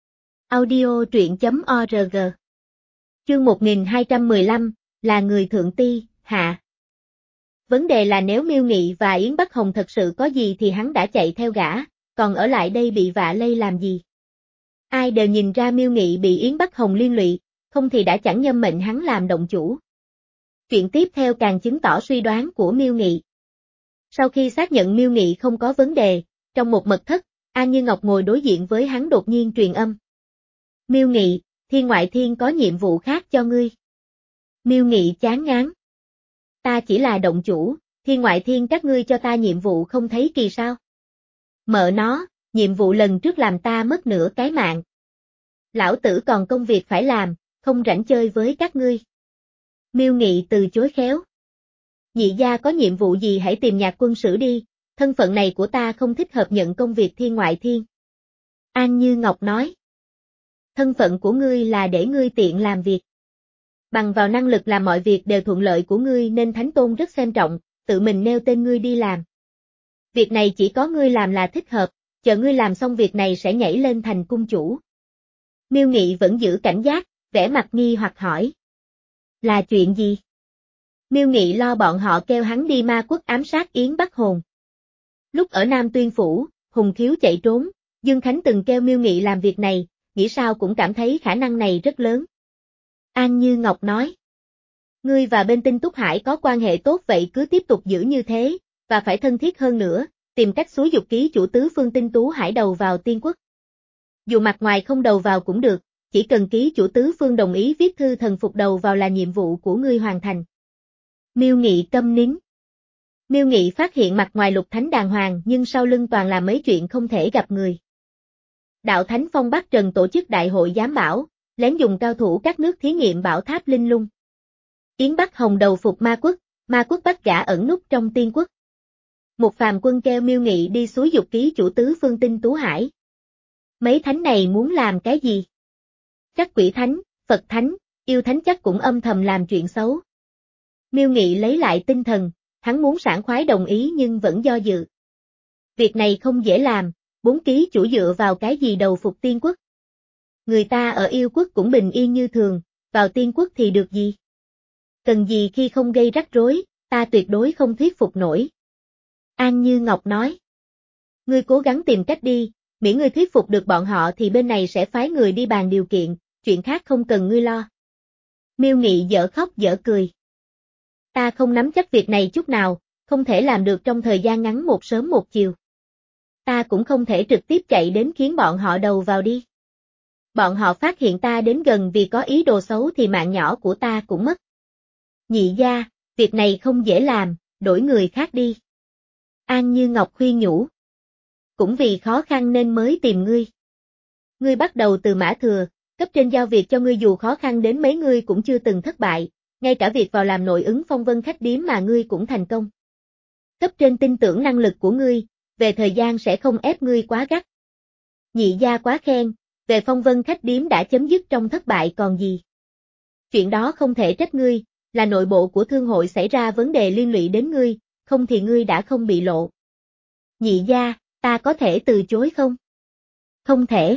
Audio truyện chấm org. Chương một nghìn hai trăm mười lăm, là người thượng ti, hạ. Vấn đề là nếu Miêu Nghị và Yến Bắc Hồng thật sự có gì thì hắn đã chạy theo gã, còn ở lại đây bị vạ lây làm gì? Ai đều nhìn ra Miêu Nghị bị Yến Bắc Hồng liên lụy, không thì đã chẳng nhâm mệnh hắn làm động chủ. Chuyện tiếp theo càng chứng tỏ suy đoán của Miêu Nghị. Sau khi xác nhận Miêu Nghị không có vấn đề, trong một mật thất, An Như Ngọc ngồi đối diện với hắn đột nhiên truyền âm. Miêu Nghị, Thiên Ngoại Thiên có nhiệm vụ khác cho ngươi. Miêu Nghị chán ngán. Ta chỉ là động chủ, Thiên Ngoại Thiên các ngươi cho ta nhiệm vụ không thấy kỳ sao? Mợ nó, nhiệm vụ lần trước làm ta mất nửa cái mạng. Lão tử còn công việc phải làm, không rảnh chơi với các ngươi. Miêu Nghị từ chối khéo. Nhị gia có nhiệm vụ gì hãy tìm Nhạc quân sử đi, thân phận này của ta không thích hợp nhận công việc Thiên Ngoại Thiên. An Như Ngọc nói. Thân phận của ngươi là để ngươi tiện làm việc. Bằng vào năng lực làm mọi việc đều thuận lợi của ngươi nên Thánh Tôn rất xem trọng, tự mình nêu tên ngươi đi làm. Việc này chỉ có ngươi làm là thích hợp, chờ ngươi làm xong việc này sẽ nhảy lên thành cung chủ. Miêu Nghị vẫn giữ cảnh giác, vẻ mặt nghi hoặc hỏi. Là chuyện gì? Miêu Nghị lo bọn họ kêu hắn đi ma quốc ám sát Yến Bắc Hồn. Lúc ở Nam Tuyên Phủ, Hùng Thiếu chạy trốn, Dương Khánh từng kêu Miêu Nghị làm việc này, nghĩ sao cũng cảm thấy khả năng này rất lớn. An Như Ngọc nói. Ngươi và bên Tinh Túc Hải có quan hệ tốt vậy cứ tiếp tục giữ như thế, và phải thân thiết hơn nữa, tìm cách xúi giục ký chủ tứ phương Tinh Tú Hải đầu vào Tiên Quốc. Dù mặt ngoài không đầu vào cũng được, chỉ cần ký chủ tứ phương đồng ý viết thư thần phục đầu vào là nhiệm vụ của ngươi hoàn thành. Miêu Nghị câm nín. Miêu Nghị phát hiện mặt ngoài Lục Thánh đàng hoàng nhưng sau lưng toàn là mấy chuyện không thể gặp người. Đạo Thánh Phong Bắc Trần tổ chức đại hội giám bảo, lén dùng cao thủ các nước thí nghiệm bảo tháp linh lung. Yến Bắc Hồng đầu phục ma quốc, ma quốc bắt gã ẩn núp trong Tiên Quốc. Một phàm quân kêu Miêu Nghị đi xúi giục ký chủ tứ phương Tinh Tú Hải. Mấy thánh này muốn làm cái gì? Chắc quỷ thánh, Phật thánh, yêu thánh chắc cũng âm thầm làm chuyện xấu. Miêu Nghị lấy lại tinh thần, hắn muốn sảng khoái đồng ý nhưng vẫn do dự. Việc này không dễ làm, bốn ký chủ dựa vào cái gì đầu phục Tiên Quốc? Người ta ở yêu quốc cũng bình yên như thường, vào Tiên Quốc thì được gì? Cần gì khi không gây rắc rối, ta tuyệt đối không thuyết phục nổi. An Như Ngọc nói. Ngươi cố gắng tìm cách đi, miễn ngươi thuyết phục được bọn họ thì bên này sẽ phái người đi bàn điều kiện, chuyện khác không cần ngươi lo. Miêu Nghị dở khóc dở cười. Ta không nắm chắc việc này chút nào, không thể làm được trong thời gian ngắn một sớm một chiều. Ta cũng không thể trực tiếp chạy đến khiến bọn họ đầu vào đi. Bọn họ phát hiện ta đến gần vì có ý đồ xấu thì mạng nhỏ của ta cũng mất. Nhị gia, việc này không dễ làm, đổi người khác đi. An Như Ngọc khuyên nhủ. Cũng vì khó khăn nên mới tìm ngươi. Ngươi bắt đầu từ Mã Thừa, cấp trên giao việc cho ngươi dù khó khăn đến mấy ngươi cũng chưa từng thất bại, ngay cả việc vào làm nội ứng phong vân khách điếm mà ngươi cũng thành công. Cấp trên tin tưởng năng lực của ngươi, về thời gian sẽ không ép ngươi quá gắt. Nhị gia quá khen, về phong vân khách điếm đã chấm dứt trong thất bại còn gì. Chuyện đó không thể trách ngươi, là nội bộ của thương hội xảy ra vấn đề liên lụy đến ngươi, không thì ngươi đã không bị lộ. Nhị gia, ta có thể từ chối không? Không thể.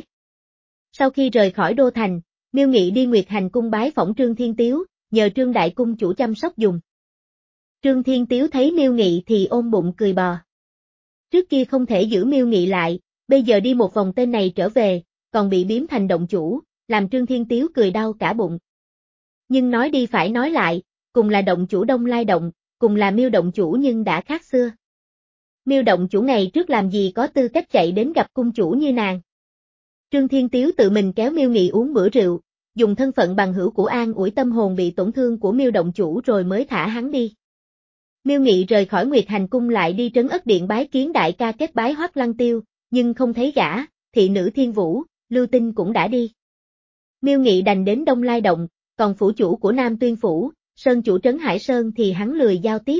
Sau khi rời khỏi đô thành, Miêu Nghị đi Nguyệt Hành cung bái phỏng Trương Thiên Tiếu, nhờ Trương đại cung chủ chăm sóc dùng. Trương Thiên Tiếu thấy Miêu Nghị thì ôm bụng cười bò. Trước kia không thể giữ Miêu Nghị lại, bây giờ đi một vòng tên này trở về, còn bị biếm thành động chủ, làm Trương Thiên Tiếu cười đau cả bụng. Nhưng nói đi phải nói lại, cùng là động chủ Đông Lai Động, cùng là Miêu động chủ nhưng đã khác xưa. Miêu động chủ ngày trước làm gì có tư cách chạy đến gặp cung chủ như nàng. Trương Thiên Tiếu tự mình kéo Miêu Nghị uống bữa rượu, dùng thân phận bằng hữu của an ủi tâm hồn bị tổn thương của Miêu động chủ rồi mới thả hắn đi. Miêu Nghị rời khỏi Nguyệt Hành cung lại đi Trấn Ất Điện bái kiến đại ca kết bái Hoắc Lăng Tiêu, nhưng không thấy gã, thị nữ Thiên Vũ, Lưu Tinh cũng đã đi. Miêu Nghị đành đến Đông Lai Động, còn phủ chủ của Nam Tuyên Phủ, Sơn chủ Trấn Hải Sơn thì hắn lười giao tiếp.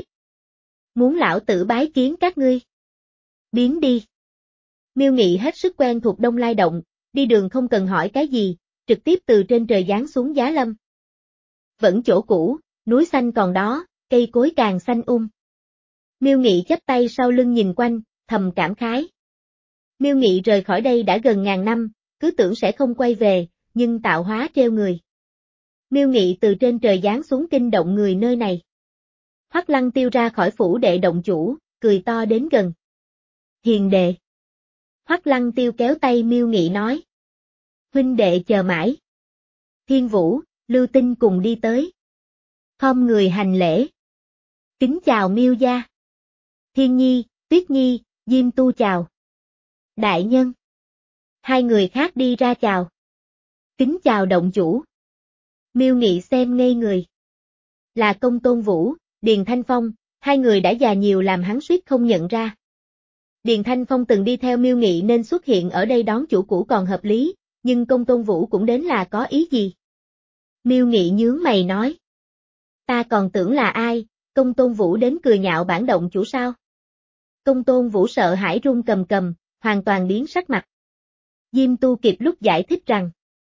Muốn lão tử bái kiến các ngươi. Biến đi. Miêu Nghị hết sức quen thuộc Đông Lai Động, đi đường không cần hỏi cái gì, trực tiếp từ trên trời giáng xuống Giá Lâm. Vẫn chỗ cũ, núi xanh còn đó, cây cối càng xanh um. Miêu Nghị chắp tay sau lưng nhìn quanh, thầm cảm khái. Miêu Nghị rời khỏi đây đã gần ngàn năm, cứ tưởng sẽ không quay về, nhưng tạo hóa trêu người. Miêu Nghị từ trên trời giáng xuống kinh động người nơi này. Hoắc Lăng Tiêu ra khỏi phủ đệ động chủ, cười to đến gần. Hiền đệ. Hoắc Lăng Tiêu kéo tay Miêu Nghị nói. Huynh đệ chờ mãi. Thiên Vũ, Lưu Tinh cùng đi tới. Khom người hành lễ. Kính chào Miêu gia. Thiên Nhi, Tuyết Nhi, Diêm Tu chào. Đại nhân. Hai người khác đi ra chào. Kính chào động chủ. Miêu Nghị xem ngây người. Là Công Tôn Vũ, Điền Thanh Phong, hai người đã già nhiều làm hắn suýt không nhận ra. Điền Thanh Phong từng đi theo Miêu Nghị nên xuất hiện ở đây đón chủ cũ còn hợp lý, nhưng Công Tôn Vũ cũng đến là có ý gì? Miêu Nghị nhướng mày nói. Ta còn tưởng là ai, Công Tôn Vũ đến cười nhạo bản động chủ sao? Công Tôn Vũ sợ hãi run cầm cầm, hoàn toàn biến sắc mặt. Diêm Tu kịp lúc giải thích rằng.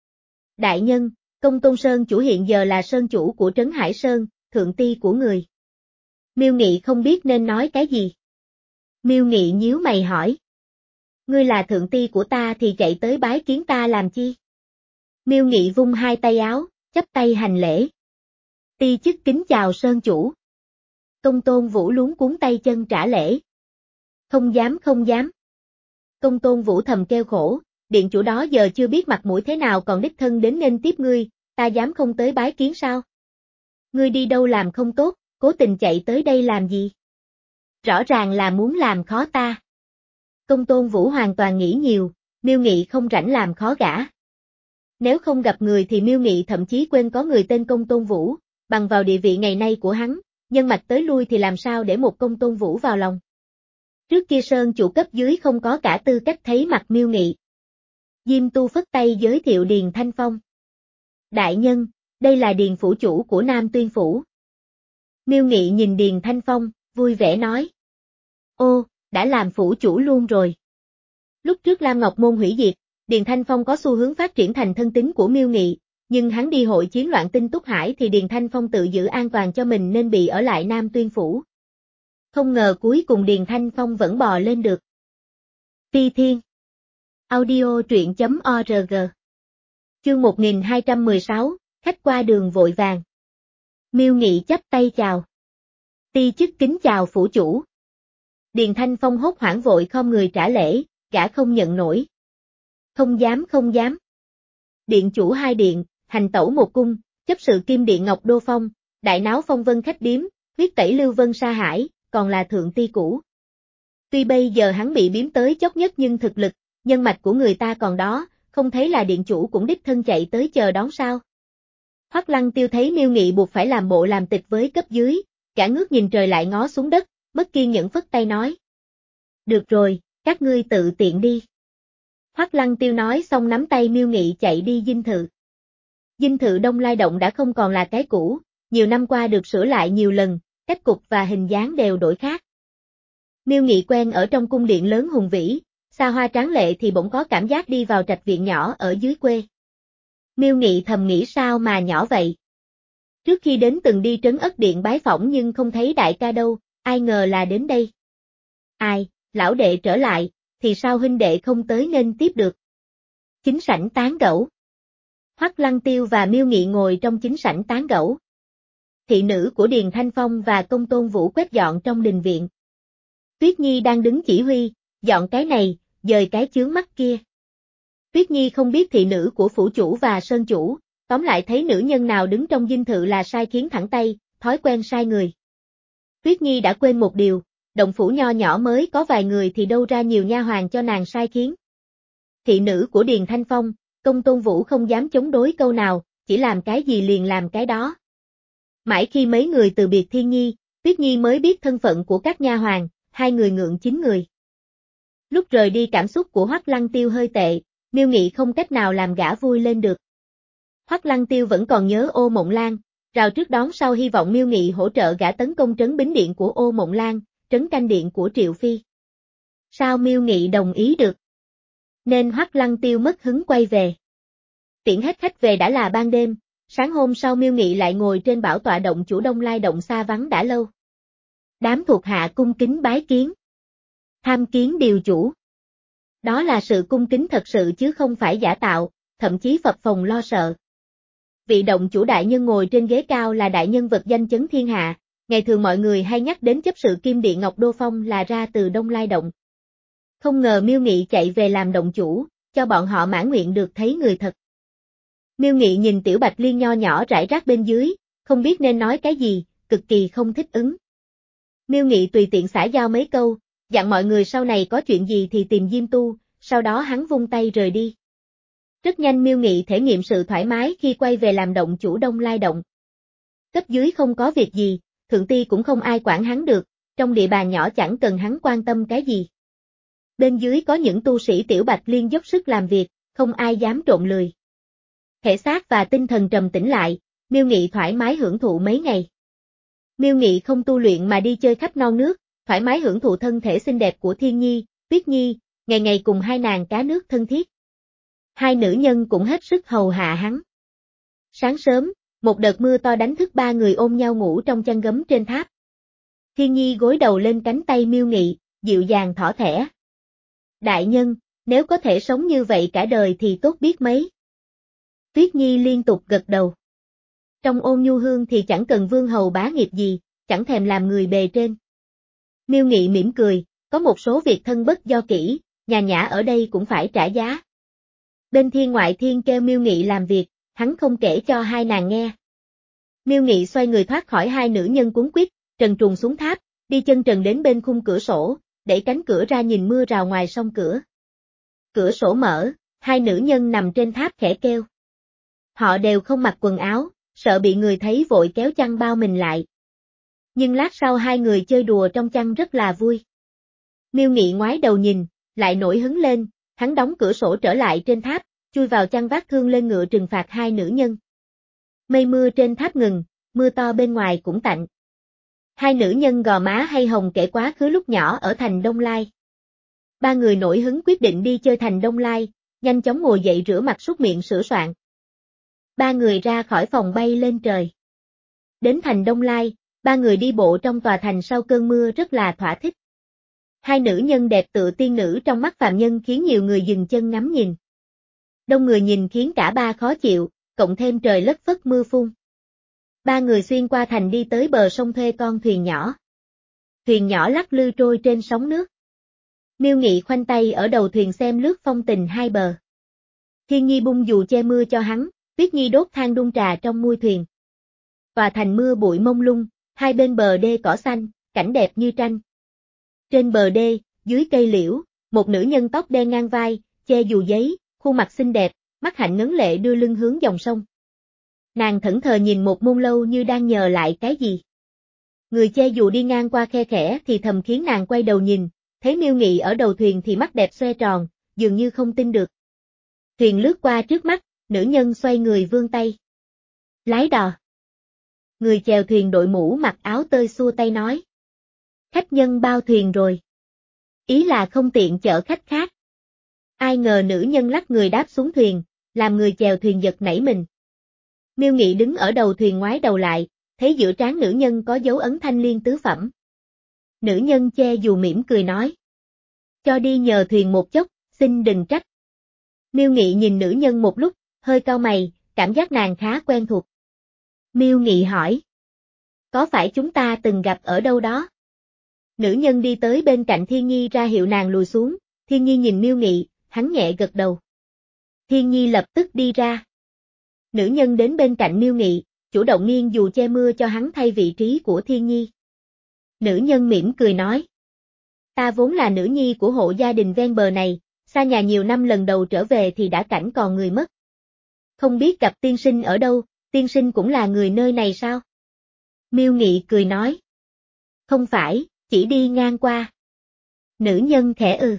Đại nhân, Công Tôn Sơn chủ hiện giờ là sơn chủ của Trấn Hải Sơn, thượng ti của người. Miêu Nghị không biết nên nói cái gì. Miêu Nghị nhíu mày hỏi. Ngươi là thượng ti của ta thì chạy tới bái kiến ta làm chi? Miêu Nghị vung hai tay áo, chắp tay hành lễ. Ti chức kính chào Sơn chủ. Công Tôn Vũ luống cuống tay chân trả lễ. Không dám không dám. Công Tôn Vũ thầm kêu khổ, điện chủ đó giờ chưa biết mặt mũi thế nào còn đích thân đến nghênh tiếp ngươi, ta dám không tới bái kiến sao? Ngươi đi đâu làm không tốt, cố tình chạy tới đây làm gì? Rõ ràng là muốn làm khó ta. Công Tôn Vũ hoàn toàn nghĩ nhiều, Miêu Nghị không rảnh làm khó gã. Nếu không gặp người thì Miêu Nghị thậm chí quên có người tên Công Tôn Vũ, bằng vào địa vị ngày nay của hắn, nhân mạch tới lui thì làm sao để một Công Tôn Vũ vào lòng. Trước kia Sơn chủ cấp dưới không có cả tư cách thấy mặt Miêu Nghị. Diêm Tu phất tay giới thiệu Điền Thanh Phong. Đại nhân, đây là Điền phủ chủ của Nam Tuyên phủ. Miêu Nghị nhìn Điền Thanh Phong, vui vẻ nói. Ô, đã làm phủ chủ luôn rồi. Lúc trước Lam Ngọc Môn hủy diệt, Điền Thanh Phong có xu hướng phát triển thành thân tín của Miêu Nghị, nhưng hắn đi hội chiến loạn tinh Túc Hải thì Điền Thanh Phong tự giữ an toàn cho mình nên bị ở lại Nam Tuyên phủ. Không ngờ cuối cùng Điền Thanh Phong vẫn bò lên được. Phi Thiên Audio truyện chấm org Chương một nghìn hai trăm mười sáu, khách qua đường vội vàng. Miêu Nghị chắp tay chào. Ti chức kính chào phủ chủ. Điền Thanh Phong hốt hoảng vội khom người trả lễ, gã không nhận nổi. Không dám không dám. Điện chủ hai điện, hành tẩu một cung, chấp sự kim điện Ngọc Đô Phong, đại náo phong vân khách điếm, huyết tẩy lưu vân sa hải, còn là thượng ti cũ. Tuy bây giờ hắn bị biếm tới chót nhất nhưng thực lực, nhân mạch của người ta còn đó, không thấy là điện chủ cũng đích thân chạy tới chờ đón sao. Hoắc Lăng Tiêu thấy Miêu Nghị buộc phải làm bộ làm tịch với cấp dưới, cả ngước nhìn trời lại ngó xuống đất, bất kiên nhẫn phất tay nói. Được rồi, các ngươi tự tiện đi. Hoắc Lăng Tiêu nói xong nắm tay Miêu Nghị chạy đi dinh thự. Dinh thự Đông Lai Động đã không còn là cái cũ, nhiều năm qua được sửa lại nhiều lần, cách cục và hình dáng đều đổi khác. Miêu Nghị quen ở trong cung điện lớn hùng vĩ, xa hoa tráng lệ thì bỗng có cảm giác đi vào trạch viện nhỏ ở dưới quê. Miêu Nghị thầm nghĩ sao mà nhỏ vậy. Trước khi đến từng đi trấn ất điện bái phỏng nhưng không thấy đại ca đâu, ai ngờ là đến đây. Ai, lão đệ trở lại, thì sao huynh đệ không tới nên tiếp được. Chính sảnh tán gẫu. Hoắc Lăng Tiêu và Miêu Nghị ngồi trong chính sảnh tán gẫu. Thị nữ của Điền Thanh Phong và Công Tôn Vũ quét dọn trong đình viện. Tuyết Nhi đang đứng chỉ huy, dọn cái này, dời cái chướng mắt kia. Tuyết Nhi không biết thị nữ của phủ chủ và sơn chủ, tóm lại thấy nữ nhân nào đứng trong dinh thự là sai khiến thẳng tay, thói quen sai người. Tuyết Nhi đã quên một điều, động phủ nho nhỏ mới có vài người thì đâu ra nhiều nha hoàn cho nàng sai khiến. Thị nữ của Điền Thanh Phong, Công Tôn Vũ không dám chống đối câu nào, chỉ làm cái gì liền làm cái đó. Mãi khi mấy người từ biệt Thiên Nhi, Tuyết Nhi mới biết thân phận của các nha hoàn, hai người ngượng chín người. Lúc rời đi cảm xúc của Hoắc Lăng Tiêu hơi tệ, Miêu Nghị không cách nào làm gã vui lên được. Hoắc Lăng Tiêu vẫn còn nhớ Ô Mộng Lan, rào trước đón sau hy vọng Miêu Nghị hỗ trợ gã tấn công trấn bính điện của Ô Mộng Lan, trấn canh điện của Triệu Phi. Sao Miêu Nghị đồng ý được? Nên Hoắc Lăng Tiêu mất hứng quay về. Tiễn hết khách về đã là ban đêm, sáng hôm sau Miêu Nghị lại ngồi trên bảo tọa động chủ Đông Lai Động xa vắng đã lâu. Đám thuộc hạ cung kính bái kiến. Tham kiến điều chủ. Đó là sự cung kính thật sự chứ không phải giả tạo, thậm chí phập phồng lo sợ. Vị động chủ đại nhân ngồi trên ghế cao là đại nhân vật danh chấn thiên hạ, ngày thường mọi người hay nhắc đến chấp sự kim điện Ngọc Đô Phong là ra từ Đông Lai Động. Không ngờ Miêu Nghị chạy về làm động chủ, cho bọn họ mãn nguyện được thấy người thật. Miêu Nghị nhìn Tiểu Bạch Liên nho nhỏ rải rác bên dưới, không biết nên nói cái gì, cực kỳ không thích ứng. Miêu Nghị tùy tiện xả giao mấy câu, dặn mọi người sau này có chuyện gì thì tìm Diêm Tu, sau đó hắn vung tay rời đi. Rất nhanh Miêu Nghị thể nghiệm sự thoải mái khi quay về làm động chủ Đông Lai Động. Cấp dưới không có việc gì, thượng ti cũng không ai quản hắn được, trong địa bàn nhỏ chẳng cần hắn quan tâm cái gì. Bên dưới có những tu sĩ Tiểu Bạch Liên dốc sức làm việc, không ai dám trộn lười. Thể xác và tinh thần trầm tĩnh lại, Miêu Nghị thoải mái hưởng thụ mấy ngày. Miêu Nghị không tu luyện mà đi chơi khắp non nước, thoải mái hưởng thụ thân thể xinh đẹp của Thiên Nhi, Tuyết Nhi, ngày ngày cùng hai nàng cá nước thân thiết. Hai nữ nhân cũng hết sức hầu hạ hắn. Sáng sớm, một đợt mưa to đánh thức ba người ôm nhau ngủ trong chăn gấm trên tháp. Thiên Nhi gối đầu lên cánh tay Miêu Nghị, dịu dàng thỏ thẻ. Đại nhân, nếu có thể sống như vậy cả đời thì tốt biết mấy. Tuyết Nhi liên tục gật đầu. Trong Ôn Nhu Hương thì chẳng cần vương hầu bá nghiệp gì, chẳng thèm làm người bề trên. Miêu Nghị mỉm cười, có một số việc thân bất do kỹ, nhà nhã ở đây cũng phải trả giá. Bên Thiên Ngoại Thiên kêu Miêu Nghị làm việc, hắn không kể cho hai nàng nghe. Miêu Nghị xoay người thoát khỏi hai nữ nhân cuốn quýt, trần truồng xuống tháp, đi chân trần đến bên khung cửa sổ, đẩy cánh cửa ra nhìn mưa rào ngoài song cửa. Cửa sổ mở, hai nữ nhân nằm trên tháp khẽ kêu. Họ đều không mặc quần áo, sợ bị người thấy vội kéo chăn bao mình lại. Nhưng lát sau hai người chơi đùa trong chăn rất là vui. Miêu Nghị ngoái đầu nhìn, lại nổi hứng lên, hắn đóng cửa sổ trở lại trên tháp, chui vào chăn vác thương lên ngựa trừng phạt hai nữ nhân. Mây mưa trên tháp ngừng, mưa to bên ngoài cũng tạnh. Hai nữ nhân gò má hay hồng kể quá khứ lúc nhỏ ở thành Đông Lai. Ba người nổi hứng quyết định đi chơi thành Đông Lai, nhanh chóng ngồi dậy rửa mặt súc miệng sửa soạn. Ba người ra khỏi phòng bay lên trời. Đến thành Đông Lai, ba người đi bộ trong tòa thành sau cơn mưa rất là thỏa thích. Hai nữ nhân đẹp tựa tiên nữ trong mắt phàm nhân khiến nhiều người dừng chân ngắm nhìn. Đông người nhìn khiến cả ba khó chịu, cộng thêm trời lất phất mưa phun. Ba người xuyên qua thành đi tới bờ sông thuê con thuyền nhỏ. Thuyền nhỏ lắc lư trôi trên sóng nước. Miêu Nghị khoanh tay ở đầu thuyền xem lướt phong tình hai bờ. Thiên Nhi bung dù che mưa cho hắn, Tuyết Nhi đốt than đun trà trong mui thuyền. Tòa thành mưa bụi mông lung, hai bên bờ đê cỏ xanh, cảnh đẹp như tranh. Trên bờ đê, dưới cây liễu, một nữ nhân tóc đen ngang vai, che dù giấy, khuôn mặt xinh đẹp, mắt hạnh ngấn lệ đưa lưng hướng dòng sông. Nàng thẫn thờ nhìn một môn lâu như đang nhờ lại cái gì. Người che dù đi ngang qua khe khẽ thì thầm khiến nàng quay đầu nhìn, thấy Miêu Nghị ở đầu thuyền thì mắt đẹp xoe tròn, dường như không tin được. Thuyền lướt qua trước mắt, nữ nhân xoay người vươn tay. Lái đò. Người chèo thuyền đội mũ mặc áo tơi xua tay nói. Khách nhân bao thuyền rồi. Ý là không tiện chở khách khác. Ai ngờ nữ nhân lắc người đáp xuống thuyền, làm người chèo thuyền giật nảy mình. Miêu Nghị đứng ở đầu thuyền ngoái đầu lại, thấy giữa trán nữ nhân có dấu ấn thanh liên tứ phẩm. Nữ nhân che dù mỉm cười nói. Cho đi nhờ thuyền một chốc, xin đừng trách. Miêu Nghị nhìn nữ nhân một lúc, hơi cau mày, cảm giác nàng khá quen thuộc. Miêu Nghị hỏi. Có phải chúng ta từng gặp ở đâu đó? Nữ nhân đi tới bên cạnh Thiên Nhi ra hiệu nàng lùi xuống, Thiên Nhi nhìn Miêu Nghị, hắn nhẹ gật đầu. Thiên Nhi lập tức đi ra. Nữ nhân đến bên cạnh Miêu Nghị, chủ động nghiêng dù che mưa cho hắn thay vị trí của Thiên Nhi. Nữ nhân mỉm cười nói. Ta vốn là nữ nhi của hộ gia đình ven bờ này, xa nhà nhiều năm lần đầu trở về thì đã cảnh còn người mất. Không biết gặp tiên sinh ở đâu, tiên sinh cũng là người nơi này sao? Miêu Nghị cười nói. Không phải, chỉ đi ngang qua. Nữ nhân khẽ ừ.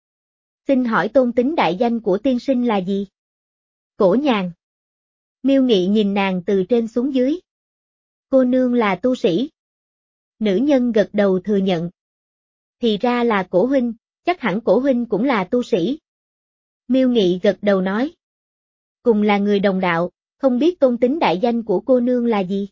Xin hỏi tôn tính đại danh của tiên sinh là gì? Cổ Nhàn. Miêu Nghị nhìn nàng từ trên xuống dưới. Cô nương là tu sĩ. Nữ nhân gật đầu thừa nhận. Thì ra là Cổ huynh, chắc hẳn Cổ huynh cũng là tu sĩ. Miêu Nghị gật đầu nói. Cùng là người đồng đạo, không biết tôn tính đại danh của cô nương là gì?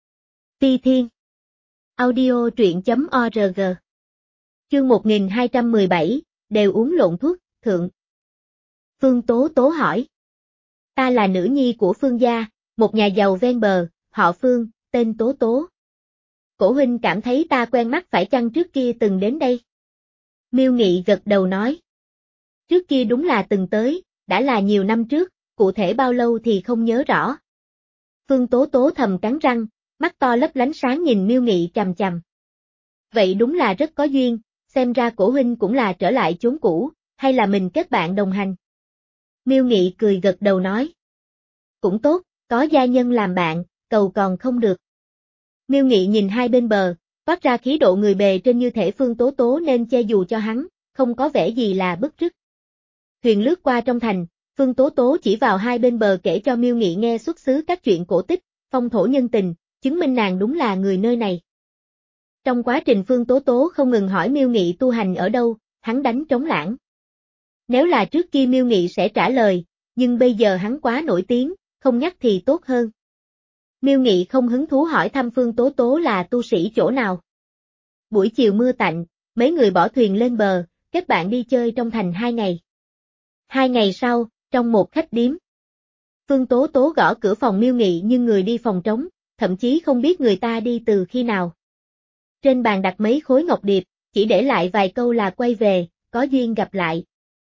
Phi Thiên. Audio truyện chấm org. Chương một nghìn hai trăm mười bảy, đều uống lộn thuốc, thượng. Phương Tố Tố hỏi. Ta là nữ nhi của Phương gia, một nhà giàu ven bờ, họ Phương, tên Tố Tố. Cổ huynh cảm thấy ta quen mắt phải chăng trước kia từng đến đây? Miêu Nghị gật đầu nói. Trước kia đúng là từng tới, đã là nhiều năm trước, cụ thể bao lâu thì không nhớ rõ. Phương Tố Tố thầm cắn răng, mắt to lấp lánh sáng nhìn Miêu Nghị chằm chằm. Vậy đúng là rất có duyên, xem ra Cổ huynh cũng là trở lại chốn cũ, hay là mình kết bạn đồng hành? Miêu Nghị cười gật đầu nói. Cũng tốt, có gia nhân làm bạn, cầu còn không được. Miêu Nghị nhìn hai bên bờ, toát ra khí độ người bề trên như thể Phương Tố Tố nên che dù cho hắn, không có vẻ gì là bức rứt. Thuyền lướt qua trong thành, Phương Tố Tố chỉ vào hai bên bờ kể cho Miêu Nghị nghe xuất xứ các chuyện cổ tích, phong thổ nhân tình, chứng minh nàng đúng là người nơi này. Trong quá trình Phương Tố Tố không ngừng hỏi Miêu Nghị tu hành ở đâu, hắn đánh trống lãng. Nếu là trước kia Miêu Nghị sẽ trả lời, nhưng bây giờ hắn quá nổi tiếng, không nhắc thì tốt hơn. Miêu Nghị không hứng thú hỏi thăm Phương Tố Tố là tu sĩ chỗ nào. Buổi chiều mưa tạnh, mấy người bỏ thuyền lên bờ, kết bạn đi chơi trong thành hai ngày. Hai ngày sau, trong một khách điếm. Phương Tố Tố gõ cửa phòng Miêu Nghị nhưng người đi phòng trống, thậm chí không biết người ta đi từ khi nào. Trên bàn đặt mấy khối ngọc điệp, chỉ để lại vài câu là quay về, có duyên gặp lại.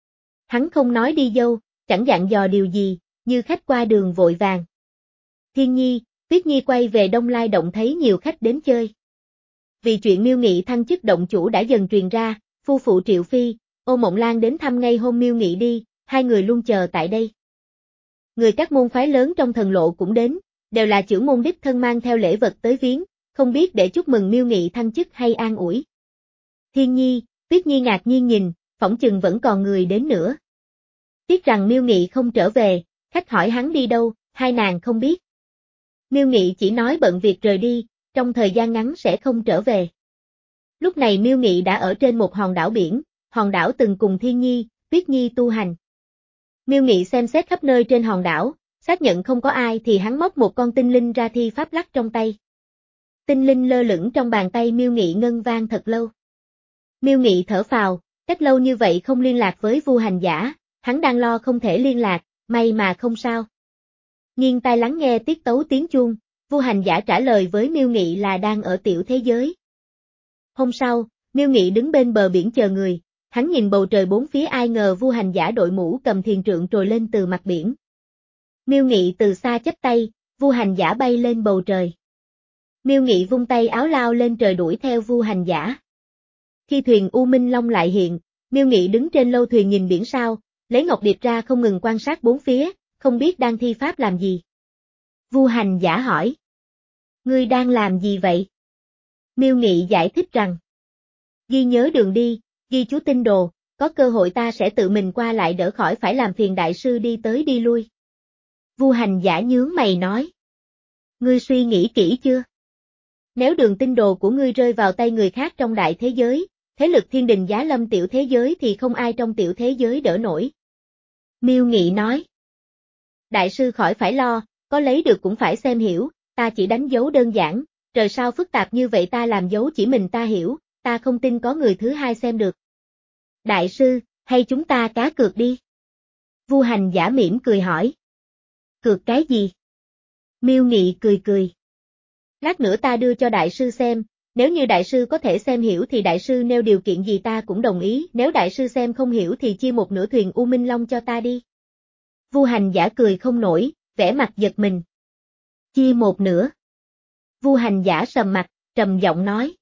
Hắn không nói đi dâu, chẳng dặn dò điều gì, như khách qua đường vội vàng. Thiên Nhi, Tuyết Nhi quay về Đông Lai Động thấy nhiều khách đến chơi. Vì chuyện Miêu Nghị thăng chức động chủ đã dần truyền ra, phu phụ Triệu Phi, Ô Mộng Lan đến thăm ngay hôm Miêu Nghị đi, hai người luôn chờ tại đây. Người các môn phái lớn trong thần lộ cũng đến, đều là chưởng môn đích thân mang theo lễ vật tới viếng, không biết để chúc mừng Miêu Nghị thăng chức hay an ủi. Thiên Nhi, Tuyết Nhi ngạc nhiên nhìn, phỏng chừng vẫn còn người đến nữa. Tiếc rằng Miêu Nghị không trở về, khách hỏi hắn đi đâu, hai nàng không biết. Miêu Nghị chỉ nói bận việc rời đi, trong thời gian ngắn sẽ không trở về. Lúc này Miêu Nghị đã ở trên một hòn đảo biển, hòn đảo từng cùng Thiên Nhi, Tuyết Nhi tu hành. Miêu Nghị xem xét khắp nơi trên hòn đảo, xác nhận không có ai thì hắn móc một con tinh linh ra thi pháp lắc trong tay. Tinh linh lơ lửng trong bàn tay Miêu Nghị ngân vang thật lâu. Miêu Nghị thở phào, cách lâu như vậy không liên lạc với Vu Hành Giả, hắn đang lo không thể liên lạc, may mà không sao. Nghiêng tai lắng nghe tiết tấu tiếng chuông, Vu Hành Giả trả lời với Miêu Nghị là đang ở tiểu thế giới. Hôm sau, Miêu Nghị đứng bên bờ biển chờ người, hắn nhìn bầu trời bốn phía ai ngờ Vu Hành Giả đội mũ cầm thiền trượng trồi lên từ mặt biển. Miêu Nghị từ xa chắp tay, Vu Hành Giả bay lên bầu trời. Miêu Nghị vung tay áo lao lên trời đuổi theo Vu Hành Giả. Khi thuyền U Minh Long lại hiện, Miêu Nghị đứng trên lâu thuyền nhìn biển sao, lấy ngọc điệp ra không ngừng quan sát bốn phía, không biết đang thi pháp làm gì. Vu Hành Giả hỏi. Ngươi đang làm gì vậy? Miêu Nghị giải thích rằng. Ghi nhớ đường đi, ghi chú tinh đồ, có cơ hội ta sẽ tự mình qua lại đỡ khỏi phải làm phiền đại sư đi tới đi lui. Vu Hành Giả nhướng mày nói. Ngươi suy nghĩ kỹ chưa? Nếu đường tinh đồ của ngươi rơi vào tay người khác trong đại thế giới, thế lực thiên đình giá lâm tiểu thế giới thì không ai trong tiểu thế giới đỡ nổi. Miêu Nghị nói. Đại sư khỏi phải lo, có lấy được cũng phải xem hiểu, ta chỉ đánh dấu đơn giản, trời sao phức tạp như vậy ta làm dấu chỉ mình ta hiểu, ta không tin có người thứ hai xem được. Đại sư, hay chúng ta cá cược đi? Vu Hành Giả mỉm cười hỏi. Cược cái gì? Miêu Nghị cười cười. Lát nữa ta đưa cho đại sư xem, nếu như đại sư có thể xem hiểu thì đại sư nêu điều kiện gì ta cũng đồng ý, nếu đại sư xem không hiểu thì chia một nửa thuyền U Minh Long cho ta đi. Vu Hành Giả cười không nổi, vẻ mặt giật mình. Chia một nửa. Vu Hành Giả sầm mặt, trầm giọng nói.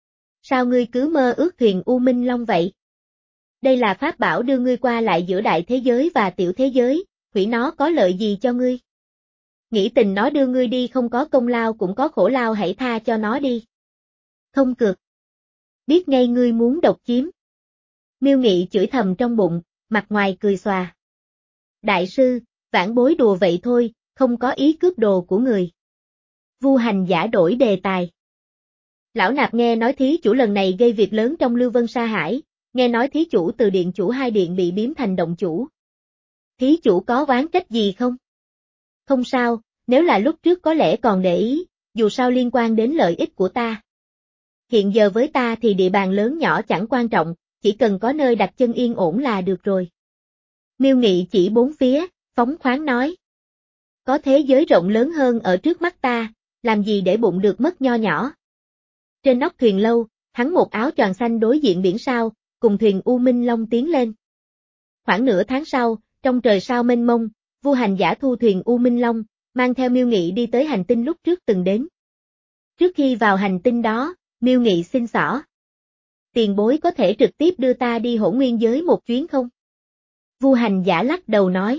Sao ngươi cứ mơ ước thuyền U Minh Long vậy? Đây là pháp bảo đưa ngươi qua lại giữa đại thế giới và tiểu thế giới, hủy nó có lợi gì cho ngươi? Nghĩ tình nó đưa ngươi đi không có công lao cũng có khổ lao hãy tha cho nó đi. Không cược. Biết ngay ngươi muốn độc chiếm. Miêu Nghị chửi thầm trong bụng, mặt ngoài cười xòa. Đại sư, vãn bối đùa vậy thôi, không có ý cướp đồ của người. Vu Hành Giả đổi đề tài. Lão Nạp nghe nói thí chủ lần này gây việc lớn trong Lưu Vân Sa Hải, nghe nói thí chủ từ điện chủ hai điện bị biếm thành động chủ. Thí chủ có oán trách gì không? Không sao, nếu là lúc trước có lẽ còn để ý, dù sao liên quan đến lợi ích của ta. Hiện giờ với ta thì địa bàn lớn nhỏ chẳng quan trọng, chỉ cần có nơi đặt chân yên ổn là được rồi. Miêu Nghị chỉ bốn phía, phóng khoáng nói. Có thế giới rộng lớn hơn ở trước mắt ta, làm gì để bụng được mất nho nhỏ. Trên nóc thuyền lâu, hắn một áo choàng xanh đối diện biển sao, cùng thuyền U Minh Long tiến lên. Khoảng nửa tháng sau, trong trời sao mênh mông, Vu Hành Giả thu thuyền U Minh Long, mang theo Miêu Nghị đi tới hành tinh lúc trước từng đến. Trước khi vào hành tinh đó, Miêu Nghị xin xỏ. Tiền bối có thể trực tiếp đưa ta đi Hỗn Nguyên giới một chuyến không? Vu Hành Giả lắc đầu nói.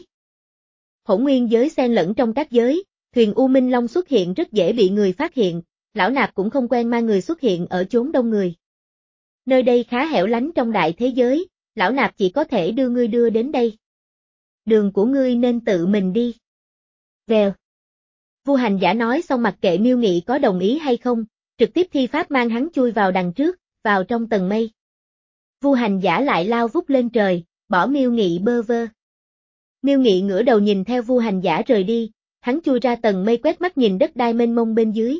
Hỗn Nguyên giới xen lẫn trong các giới, thuyền U Minh Long xuất hiện rất dễ bị người phát hiện, lão nạp cũng không quen mang người xuất hiện ở chốn đông người. Nơi đây khá hẻo lánh trong đại thế giới, lão nạp chỉ có thể đưa ngươi đưa đến đây. Đường của ngươi nên tự mình đi. Vèo. Vu Hành Giả nói xong mặc kệ Miêu Nghị có đồng ý hay không, trực tiếp thi pháp mang hắn chui vào đằng trước, vào trong tầng mây. Vu Hành Giả lại lao vút lên trời, bỏ Miêu Nghị bơ vơ. Miêu Nghị ngửa đầu nhìn theo Vu Hành Giả rời đi, hắn chui ra tầng mây quét mắt nhìn đất đai mênh mông bên dưới.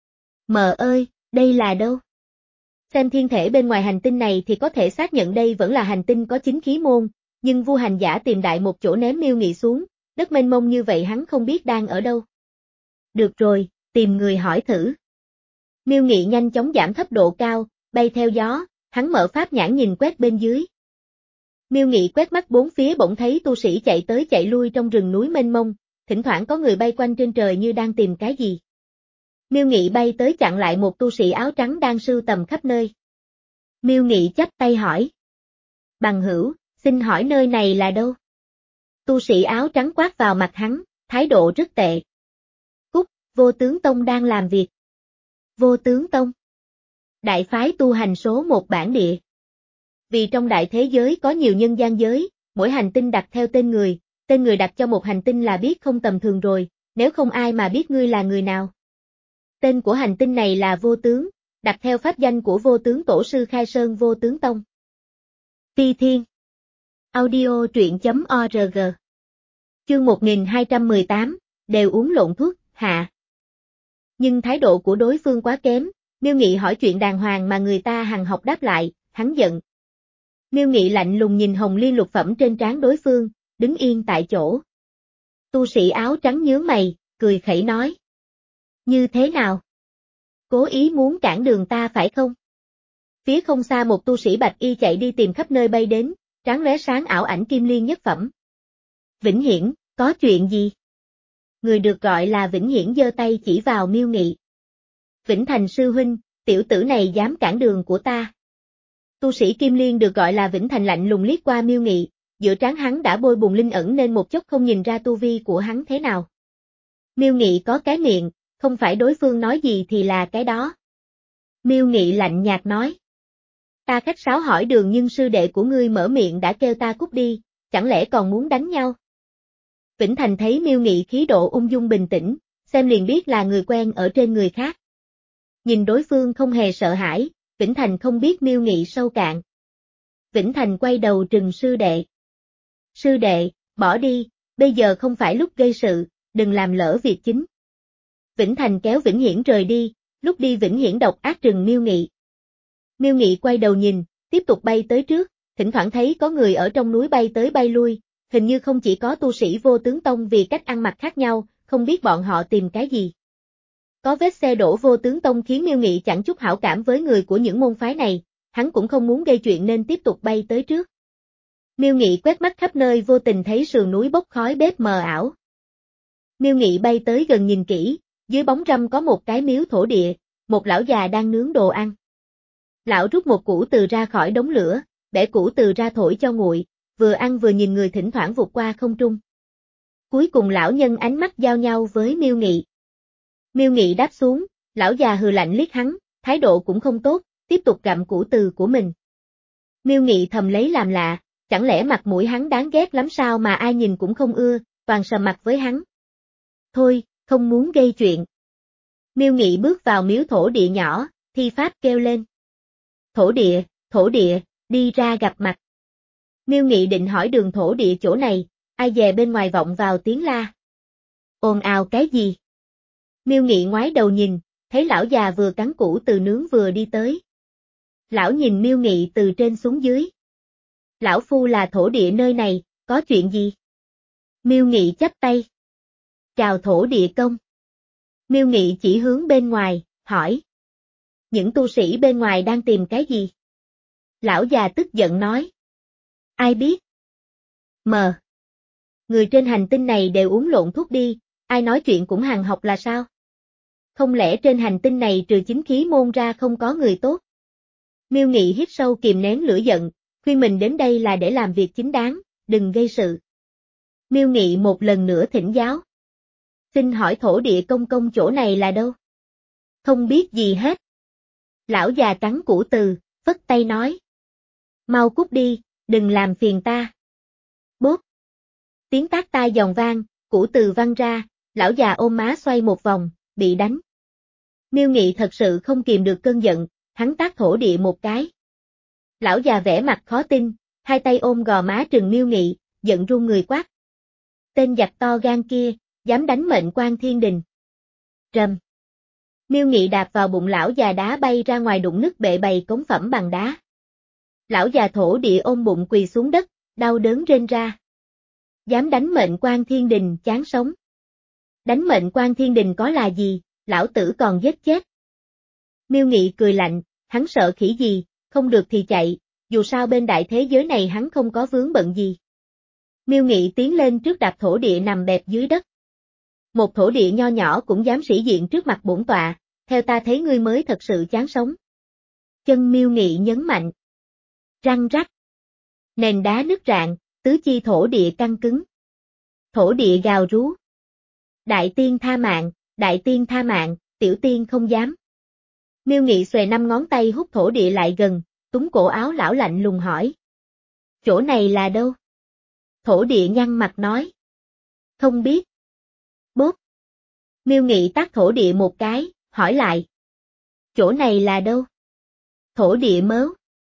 Mờ ơi, đây là đâu? Xem thiên thể bên ngoài hành tinh này thì có thể xác nhận đây vẫn là hành tinh có chính khí môn, nhưng Vu Hành Giả tìm đại một chỗ ném Miêu Nghị xuống, đất mênh mông như vậy hắn không biết đang ở đâu. Được rồi, tìm người hỏi thử. Miêu Nghị nhanh chóng giảm thấp độ cao, bay theo gió, hắn mở pháp nhãn nhìn quét bên dưới. Miêu Nghị quét mắt bốn phía bỗng thấy tu sĩ chạy tới chạy lui trong rừng núi mênh mông, thỉnh thoảng có người bay quanh trên trời như đang tìm cái gì. Miêu Nghị bay tới chặn lại một tu sĩ áo trắng đang sưu tầm khắp nơi. Miêu Nghị chắp tay hỏi. Bằng hữu, xin hỏi nơi này là đâu? Tu sĩ áo trắng quát vào mặt hắn, thái độ rất tệ. Cút, Vô Tướng Tông đang làm việc. Vô Tướng Tông. Đại phái tu hành số một bản địa. Vì trong đại thế giới có nhiều nhân gian giới, mỗi hành tinh đặt theo tên người, tên người đặt cho một hành tinh là biết không tầm thường rồi, nếu không ai mà biết ngươi là người nào. Tên của hành tinh này là Vô Tướng, đặt theo pháp danh của Vô Tướng Tổ sư Khai Sơn Vô Tướng Tông. Phi Thiên. Audio truyện chấm org. Chương một nghìn hai trăm mười tám, đều uống lộn thuốc, hạ. Nhưng thái độ của đối phương quá kém, Miêu Nghị hỏi chuyện đàng hoàng mà người ta hằng học đáp lại, hắn giận. Miêu Nghị lạnh lùng nhìn hồng liên lục phẩm trên trán đối phương, đứng yên tại chỗ. Tu sĩ áo trắng nhướng mày, cười khẩy nói. Như thế nào? Cố ý muốn cản đường ta phải không? Phía không xa một tu sĩ bạch y chạy đi tìm khắp nơi bay đến, trán lóe sáng ảo ảnh kim liên nhất phẩm. Vĩnh Hiển, có chuyện gì? Người được gọi là Vĩnh Hiển giơ tay chỉ vào Miêu Nghị. Vĩnh Thành sư huynh, tiểu tử này dám cản đường của ta. Tu sĩ kim liên được gọi là Vĩnh Thành lạnh lùng liếc qua Miêu Nghị, giữa trán hắn đã bôi bùn linh ẩn nên một chốc không nhìn ra tu vi của hắn thế nào. Miêu Nghị có cái miệng, không phải đối phương nói gì thì là cái đó. Miêu Nghị lạnh nhạt nói. Ta khách sáo hỏi đường nhưng sư đệ của ngươi mở miệng đã kêu ta cút đi, chẳng lẽ còn muốn đánh nhau? Vĩnh Thành thấy Miêu Nghị khí độ ung dung bình tĩnh, xem liền biết là người quen ở trên người khác. Nhìn đối phương không hề sợ hãi, Vĩnh Thành không biết Miêu Nghị sâu cạn. Vĩnh Thành quay đầu trừng sư đệ. Sư đệ, bỏ đi, bây giờ không phải lúc gây sự, đừng làm lỡ việc chính. Vĩnh Thành kéo Vĩnh Hiển rời đi, lúc đi Vĩnh Hiển độc ác trừng Miêu Nghị. Miêu Nghị quay đầu nhìn, tiếp tục bay tới trước, thỉnh thoảng thấy có người ở trong núi bay tới bay lui, hình như không chỉ có tu sĩ Vô Tướng Tông vì cách ăn mặc khác nhau, không biết bọn họ tìm cái gì. Có vết xe đổ Vô Tướng Tông khiến Miêu Nghị chẳng chút hảo cảm với người của những môn phái này, hắn cũng không muốn gây chuyện nên tiếp tục bay tới trước. Miêu Nghị quét mắt khắp nơi vô tình thấy sườn núi bốc khói bếp mờ ảo. Miêu Nghị bay tới gần nhìn kỹ, dưới bóng râm có một cái miếu thổ địa, một lão già đang nướng đồ ăn. Lão rút một củ từ ra khỏi đống lửa, bẻ củ từ ra thổi cho nguội, vừa ăn vừa nhìn người thỉnh thoảng vụt qua không trung. Cuối cùng lão nhân ánh mắt giao nhau với Miêu Nghị. Miêu Nghị đáp xuống, lão già hừ lạnh liếc hắn, thái độ cũng không tốt, tiếp tục gặm củ từ của mình. Miêu Nghị thầm lấy làm lạ, chẳng lẽ mặt mũi hắn đáng ghét lắm sao mà ai nhìn cũng không ưa, toàn sầm mặt với hắn. Thôi, không muốn gây chuyện. Miêu Nghị bước vào miếu thổ địa nhỏ, thi pháp kêu lên. Thổ địa, thổ địa, đi ra gặp mặt. Miêu Nghị định hỏi đường thổ địa chỗ này, ai dè bên ngoài vọng vào tiếng la. Ồn ào cái gì? Miêu Nghị ngoái đầu nhìn, thấy lão già vừa cắn củ từ nướng vừa đi tới. Lão nhìn Miêu Nghị từ trên xuống dưới. Lão phu là thổ địa nơi này, có chuyện gì? Miêu Nghị chắp tay. Chào thổ địa công. Miêu Nghị chỉ hướng bên ngoài, hỏi. Những tu sĩ bên ngoài đang tìm cái gì? Lão già tức giận nói. Ai biết? Mờ. Người trên hành tinh này đều uống lộn thuốc đi, ai nói chuyện cũng hàn học là sao? Không lẽ trên hành tinh này trừ chính khí môn ra không có người tốt? Miêu Nghị hít sâu kìm nén lửa giận, khuyên mình đến đây là để làm việc chính đáng, đừng gây sự. Miêu Nghị một lần nữa thỉnh giáo. Xin hỏi thổ địa công công chỗ này là đâu? Không biết gì hết. Lão già cắn củ từ, phất tay nói. Mau cút đi, đừng làm phiền ta. Bốp. Tiếng tát tai giòn vang, củ từ văng ra, lão già ôm má xoay một vòng, bị đánh. Miêu Nghị thật sự không kìm được cơn giận, hắn tát thổ địa một cái. Lão già vẻ mặt khó tin, hai tay ôm gò má trừng Miêu Nghị, giận run người quát. Tên giặc to gan kia, dám đánh mệnh quan thiên đình. Rầm. Miêu Nghị đạp vào bụng lão già đá bay ra ngoài đụng nứt bệ bày cống phẩm bằng đá. Lão già thổ địa ôm bụng quỳ xuống đất, đau đớn rên ra. Dám đánh mệnh quan thiên đình chán sống. Đánh mệnh quan thiên đình có là gì, lão tử còn giết chết. Miêu Nghị cười lạnh, hắn sợ khỉ gì, không được thì chạy, dù sao bên đại thế giới này hắn không có vướng bận gì. Miêu Nghị tiến lên trước đạp thổ địa nằm bẹp dưới đất. Một thổ địa nho nhỏ cũng dám sĩ diện trước mặt bổn tọa, theo ta thấy ngươi mới thật sự chán sống. Chân Miêu Nghị nhấn mạnh. Răng rắc. Nền đá nứt rạn, tứ chi thổ địa căng cứng. Thổ địa gào rú. Đại tiên tha mạng, đại tiên tha mạng, tiểu tiên không dám. Miêu Nghị xòe năm ngón tay hút thổ địa lại gần, túm cổ áo lão lạnh lùng hỏi. Chỗ này là đâu? Thổ địa nhăn mặt nói. Không biết. Bốp. Miêu Nghị tát thổ địa một cái, hỏi lại. Chỗ này là đâu? Thổ địa mớ.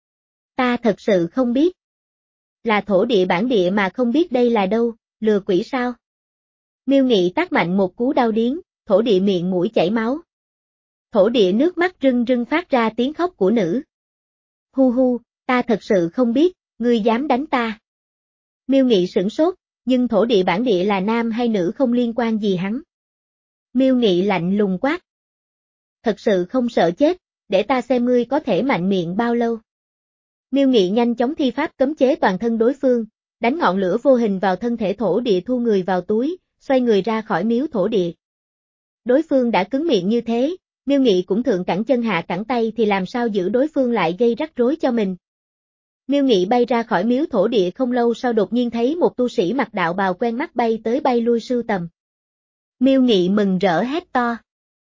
Ta thật sự không biết. Là thổ địa bản địa mà không biết đây là đâu, lừa quỷ sao? Miêu Nghị tát mạnh một cú đau điếng, thổ địa miệng mũi chảy máu. Thổ địa nước mắt rưng rưng phát ra tiếng khóc của nữ. Hu hu, ta thật sự không biết, ngươi dám đánh ta. Miêu Nghị sửng sốt, nhưng thổ địa bản địa là nam hay nữ không liên quan gì hắn. Miêu Nghị lạnh lùng quát. Thật sự không sợ chết, để ta xem ngươi có thể mạnh miệng bao lâu. Miêu Nghị nhanh chóng thi pháp cấm chế toàn thân đối phương, đánh ngọn lửa vô hình vào thân thể thổ địa thu người vào túi, xoay người ra khỏi miếu thổ địa. Đối phương đã cứng miệng như thế, Miêu Nghị cũng thượng cẳng chân hạ cẳng tay thì làm sao giữ đối phương lại gây rắc rối cho mình. Miêu Nghị bay ra khỏi miếu thổ địa không lâu sau đột nhiên thấy một tu sĩ mặc đạo bào quen mắt bay tới bay lui sưu tầm. Miêu Nghị mừng rỡ hét to.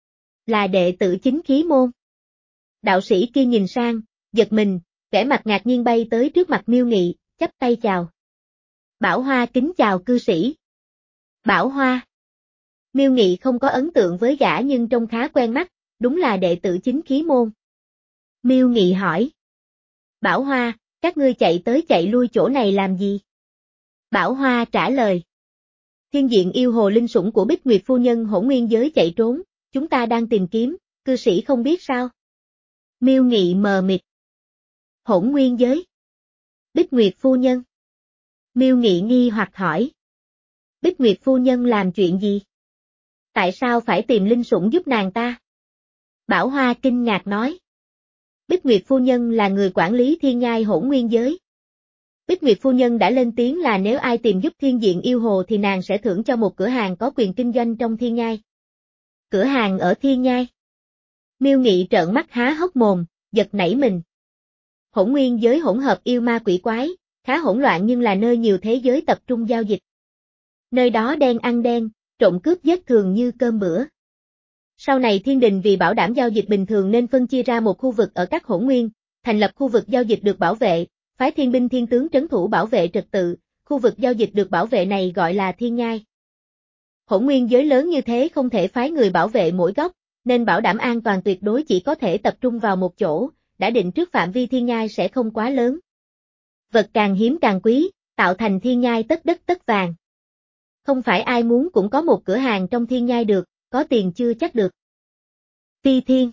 Là đệ tử Chính Khí môn. Đạo sĩ kia nhìn sang, giật mình, vẻ mặt ngạc nhiên bay tới trước mặt Miêu Nghị, chắp tay chào. Bảo Hoa kính chào cư sĩ. Bảo Hoa. Miêu Nghị không có ấn tượng với gã nhưng trông khá quen mắt, đúng là đệ tử Chính Khí môn. Miêu Nghị hỏi. Bảo Hoa, các ngươi chạy tới chạy lui chỗ này làm gì? Bảo Hoa trả lời. Thiên diện yêu hồ linh sủng của Bích Nguyệt phu nhân Hỗn Nguyên giới chạy trốn, chúng ta đang tìm kiếm, cư sĩ không biết sao? Miêu Nghị mờ mịt. Hỗn Nguyên giới. Bích Nguyệt phu nhân. Miêu Nghị nghi hoặc hỏi. Bích Nguyệt phu nhân làm chuyện gì? Tại sao phải tìm linh sủng giúp nàng ta? Bảo Hoa kinh ngạc nói. Bích Nguyệt phu nhân là người quản lý thiên nhai Hỗn Nguyên giới. Bích Nguyệt phu nhân đã lên tiếng là nếu ai tìm giúp thiên diện yêu hồ thì nàng sẽ thưởng cho một cửa hàng có quyền kinh doanh trong thiên nhai. Cửa hàng ở thiên nhai. Miêu Nghị trợn mắt há hốc mồm, giật nảy mình. Hỗn Nguyên giới hỗn hợp yêu ma quỷ quái, khá hỗn loạn nhưng là nơi nhiều thế giới tập trung giao dịch. Nơi đó đen ăn đen, trộm cướp giết thường như cơm bữa. Sau này thiên đình vì bảo đảm giao dịch bình thường nên phân chia ra một khu vực ở các hỗn nguyên, thành lập khu vực giao dịch được bảo vệ, phái thiên binh thiên tướng trấn thủ bảo vệ trật tự, khu vực giao dịch được bảo vệ này gọi là thiên nhai. Hỗn nguyên giới lớn như thế không thể phái người bảo vệ mỗi góc, nên bảo đảm an toàn tuyệt đối chỉ có thể tập trung vào một chỗ, đã định trước phạm vi thiên nhai sẽ không quá lớn. Vật càng hiếm càng quý, tạo thành thiên nhai tất đất tất vàng. Không phải ai muốn cũng có một cửa hàng trong thiên nhai được, có tiền chưa chắc được. Phi Thiên.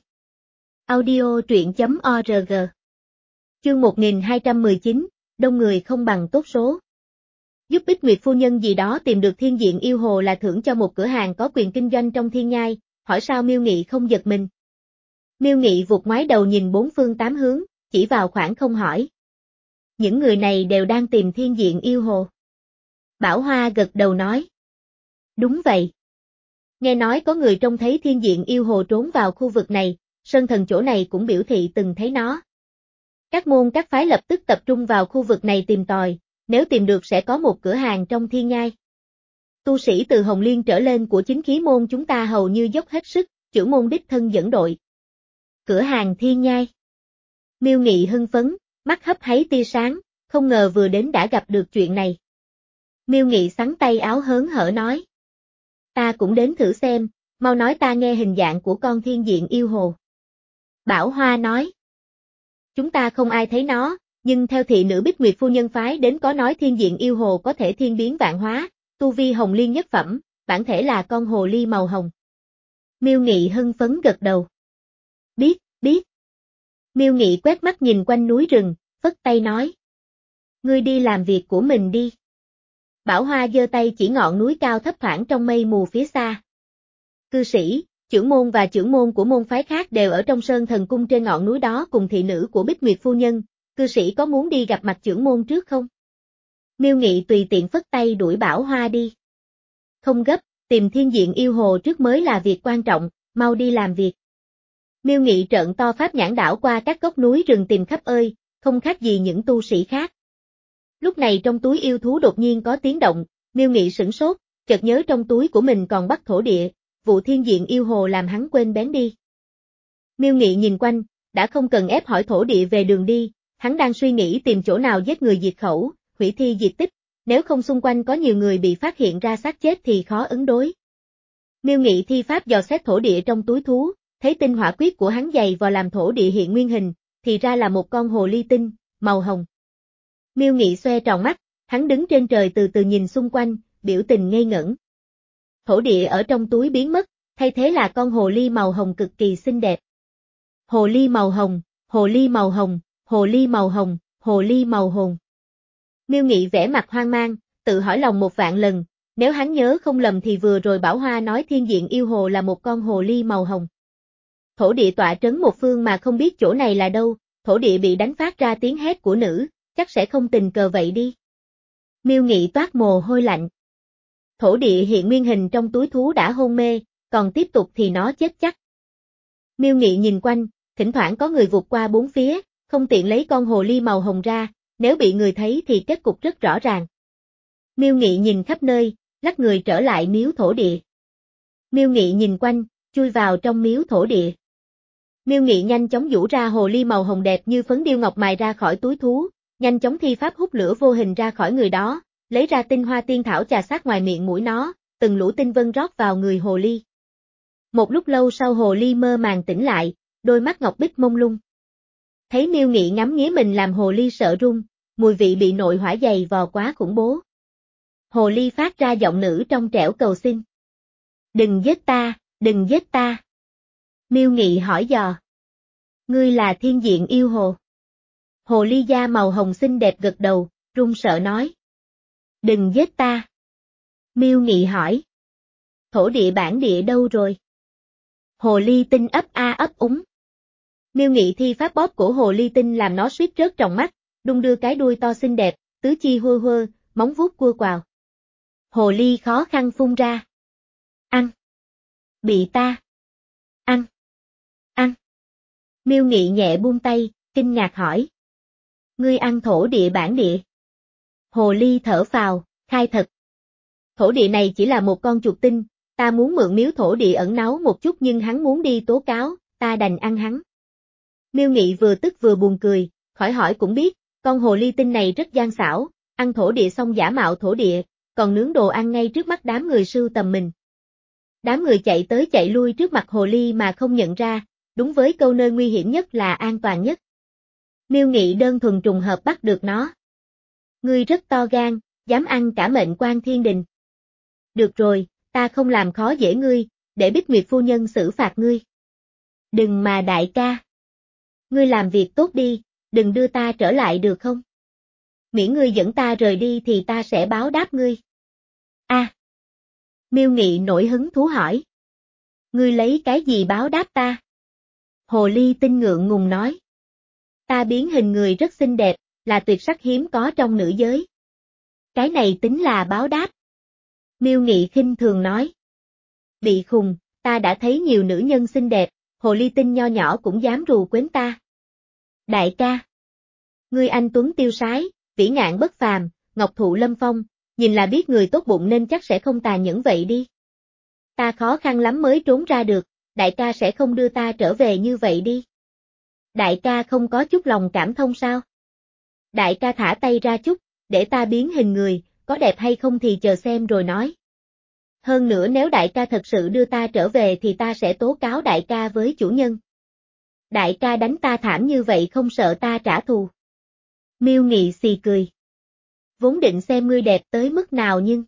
Audio truyện.org. Chương một nghìn hai trăm mười chín, đông người không bằng tốt số. Giúp Bích Nguyệt phu nhân gì đó tìm được thiên diện yêu hồ là thưởng cho một cửa hàng có quyền kinh doanh trong thiên nhai, hỏi sao Miêu Nghị không giật mình. Miêu Nghị vụt ngoái đầu nhìn bốn phương tám hướng, chỉ vào khoảng không hỏi. Những người này đều đang tìm thiên diện yêu hồ. Bảo Hoa gật đầu nói. Đúng vậy. Nghe nói có người trông thấy thiên diện yêu hồ trốn vào khu vực này, Sơn Thần chỗ này cũng biểu thị từng thấy nó. Các môn các phái lập tức tập trung vào khu vực này tìm tòi, nếu tìm được sẽ có một cửa hàng trong thiên nhai. Tu sĩ từ Hồng Liên trở lên của Chính Khí môn chúng ta hầu như dốc hết sức, chưởng môn đích thân dẫn đội. Cửa hàng thiên nhai. Miêu Nghị hưng phấn, mắt hấp háy tia sáng, không ngờ vừa đến đã gặp được chuyện này. Miêu Nghị xắn tay áo hớn hở nói. Ta cũng đến thử xem, mau nói ta nghe hình dạng của con thiên diện yêu hồ. Bảo Hoa nói. Chúng ta không ai thấy nó, nhưng theo thị nữ Bích Nguyệt phu nhân phái đến có nói thiên diện yêu hồ có thể thiên biến vạn hóa, tu vi hồng liên nhất phẩm, bản thể là con hồ ly màu hồng. Miêu Nghị hưng phấn gật đầu. Biết, biết. Miêu Nghị quét mắt nhìn quanh núi rừng, phất tay nói. Ngươi đi làm việc của mình đi. Bảo Hoa giơ tay chỉ ngọn núi cao thấp thoảng trong mây mù phía xa. Cư sĩ, trưởng môn và trưởng môn của môn phái khác đều ở trong Sơn Thần Cung trên ngọn núi đó cùng thị nữ của Bích Nguyệt phu nhân, cư sĩ có muốn đi gặp mặt trưởng môn trước không? Miêu Nghị tùy tiện phất tay đuổi Bảo Hoa đi. Không gấp, tìm thiên diện yêu hồ trước mới là việc quan trọng, mau đi làm việc. Miêu Nghị trợn to pháp nhãn đảo qua các góc núi rừng tìm khắp ơi, không khác gì những tu sĩ khác. Lúc này trong túi yêu thú đột nhiên có tiếng động, Miêu Nghị sửng sốt, chợt nhớ trong túi của mình còn bắt thổ địa, vụ thiên diện yêu hồ làm hắn quên bén đi. Miêu Nghị nhìn quanh, đã không cần ép hỏi thổ địa về đường đi, hắn đang suy nghĩ tìm chỗ nào giết người diệt khẩu, hủy thi diệt tích, nếu không xung quanh có nhiều người bị phát hiện ra xác chết thì khó ứng đối. Miêu Nghị thi pháp dò xét thổ địa trong túi thú, thấy tinh hỏa quyết của hắn dày vào làm thổ địa hiện nguyên hình, thì ra là một con hồ ly tinh, màu hồng. Miêu Nghị xoe tròn mắt, hắn đứng trên trời từ từ nhìn xung quanh, biểu tình ngây ngẩn. Thổ địa ở trong túi biến mất, thay thế là con hồ ly màu hồng cực kỳ xinh đẹp. Hồ ly màu hồng, hồ ly màu hồng, hồ ly màu hồng, hồ ly màu hồng. Miêu Nghị vẻ mặt hoang mang, tự hỏi lòng một vạn lần, nếu hắn nhớ không lầm thì vừa rồi Bảo Hoa nói thiên diện yêu hồ là một con hồ ly màu hồng. Thổ địa tọa trấn một phương mà không biết chỗ này là đâu, thổ địa bị đánh phát ra tiếng hét của nữ, chắc sẽ không tình cờ vậy đi. Miêu Nghị toát mồ hôi lạnh. Thổ địa hiện nguyên hình trong túi thú đã hôn mê, còn tiếp tục thì nó chết chắc. Miêu Nghị nhìn quanh, thỉnh thoảng có người vụt qua bốn phía, không tiện lấy con hồ ly màu hồng ra, nếu bị người thấy thì kết cục rất rõ ràng. Miêu Nghị nhìn khắp nơi, lắc người trở lại miếu thổ địa. Miêu Nghị nhìn quanh, chui vào trong miếu thổ địa. Miêu Nghị nhanh chóng giũ ra hồ ly màu hồng đẹp như phấn điêu ngọc mài ra khỏi túi thú, nhanh chóng thi pháp hút lửa vô hình ra khỏi người đó, lấy ra tinh hoa tiên thảo trà sát ngoài miệng mũi nó, từng lũ tinh vân rót vào người hồ ly. Một lúc lâu sau hồ ly mơ màng tỉnh lại, đôi mắt ngọc bích mông lung. Thấy Miêu Nghị ngắm nghía mình làm hồ ly sợ run, mùi vị bị nội hỏa dày vò quá khủng bố. Hồ ly phát ra giọng nữ trong trẻo cầu xin. Đừng giết ta, đừng giết ta. Miêu Nghị hỏi dò. Ngươi là thiên diện yêu hồ. Hồ ly da màu hồng xinh đẹp gật đầu, run sợ nói. Đừng giết ta. Miêu Nghị hỏi. Thổ địa bản địa đâu rồi? Hồ ly tinh ấp a ấp úng. Miêu Nghị thi pháp bóp cổ hồ ly tinh làm nó suýt rớt trong mắt, đung đưa cái đuôi to xinh đẹp, tứ chi hơ hơ, móng vuốt cua quào. Hồ ly khó khăn phun ra. Ăn. Bị ta. Ăn. Ăn. Miêu Nghị nhẹ buông tay, kinh ngạc hỏi. Ngươi ăn thổ địa bản địa. Hồ ly thở phào, khai thật. Thổ địa này chỉ là một con chuột tinh, ta muốn mượn miếu thổ địa ẩn náu một chút nhưng hắn muốn đi tố cáo, ta đành ăn hắn. Miêu Nghị vừa tức vừa buồn cười, khỏi hỏi cũng biết, con hồ ly tinh này rất gian xảo, ăn thổ địa xong giả mạo thổ địa, còn nướng đồ ăn ngay trước mắt đám người sưu tầm mình. Đám người chạy tới chạy lui trước mặt hồ ly mà không nhận ra, đúng với câu nơi nguy hiểm nhất là an toàn nhất. Miêu Nghị đơn thuần trùng hợp bắt được nó. Ngươi rất to gan, dám ăn cả mệnh quan thiên đình. Được rồi, ta không làm khó dễ ngươi, để Bích Nguyệt phu nhân xử phạt ngươi. Đừng mà đại ca. Ngươi làm việc tốt đi, đừng đưa ta trở lại được không? Miễn ngươi dẫn ta rời đi thì ta sẽ báo đáp ngươi. A. À. Miêu Nghị nổi hứng thú hỏi. Ngươi lấy cái gì báo đáp ta? Hồ ly tinh ngượng ngùng nói. Ta biến hình người rất xinh đẹp, là tuyệt sắc hiếm có trong nữ giới. Cái này tính là báo đáp. Miêu Nghị khinh thường nói. Bị khùng, ta đã thấy nhiều nữ nhân xinh đẹp, hồ ly tinh nho nhỏ cũng dám rù quến ta. Đại ca. Ngươi anh tuấn tiêu sái, vĩ ngạn bất phàm, ngọc thụ lâm phong, nhìn là biết người tốt bụng nên chắc sẽ không tàn nhẫn vậy đi. Ta khó khăn lắm mới trốn ra được, đại ca sẽ không đưa ta trở về như vậy đi. Đại ca không có chút lòng cảm thông sao? Đại ca thả tay ra chút, để ta biến hình người, có đẹp hay không thì chờ xem rồi nói. Hơn nữa nếu đại ca thật sự đưa ta trở về thì ta sẽ tố cáo đại ca với chủ nhân. Đại ca đánh ta thảm như vậy không sợ ta trả thù. Miêu Nghị xì cười. Vốn định xem ngươi đẹp tới mức nào nhưng...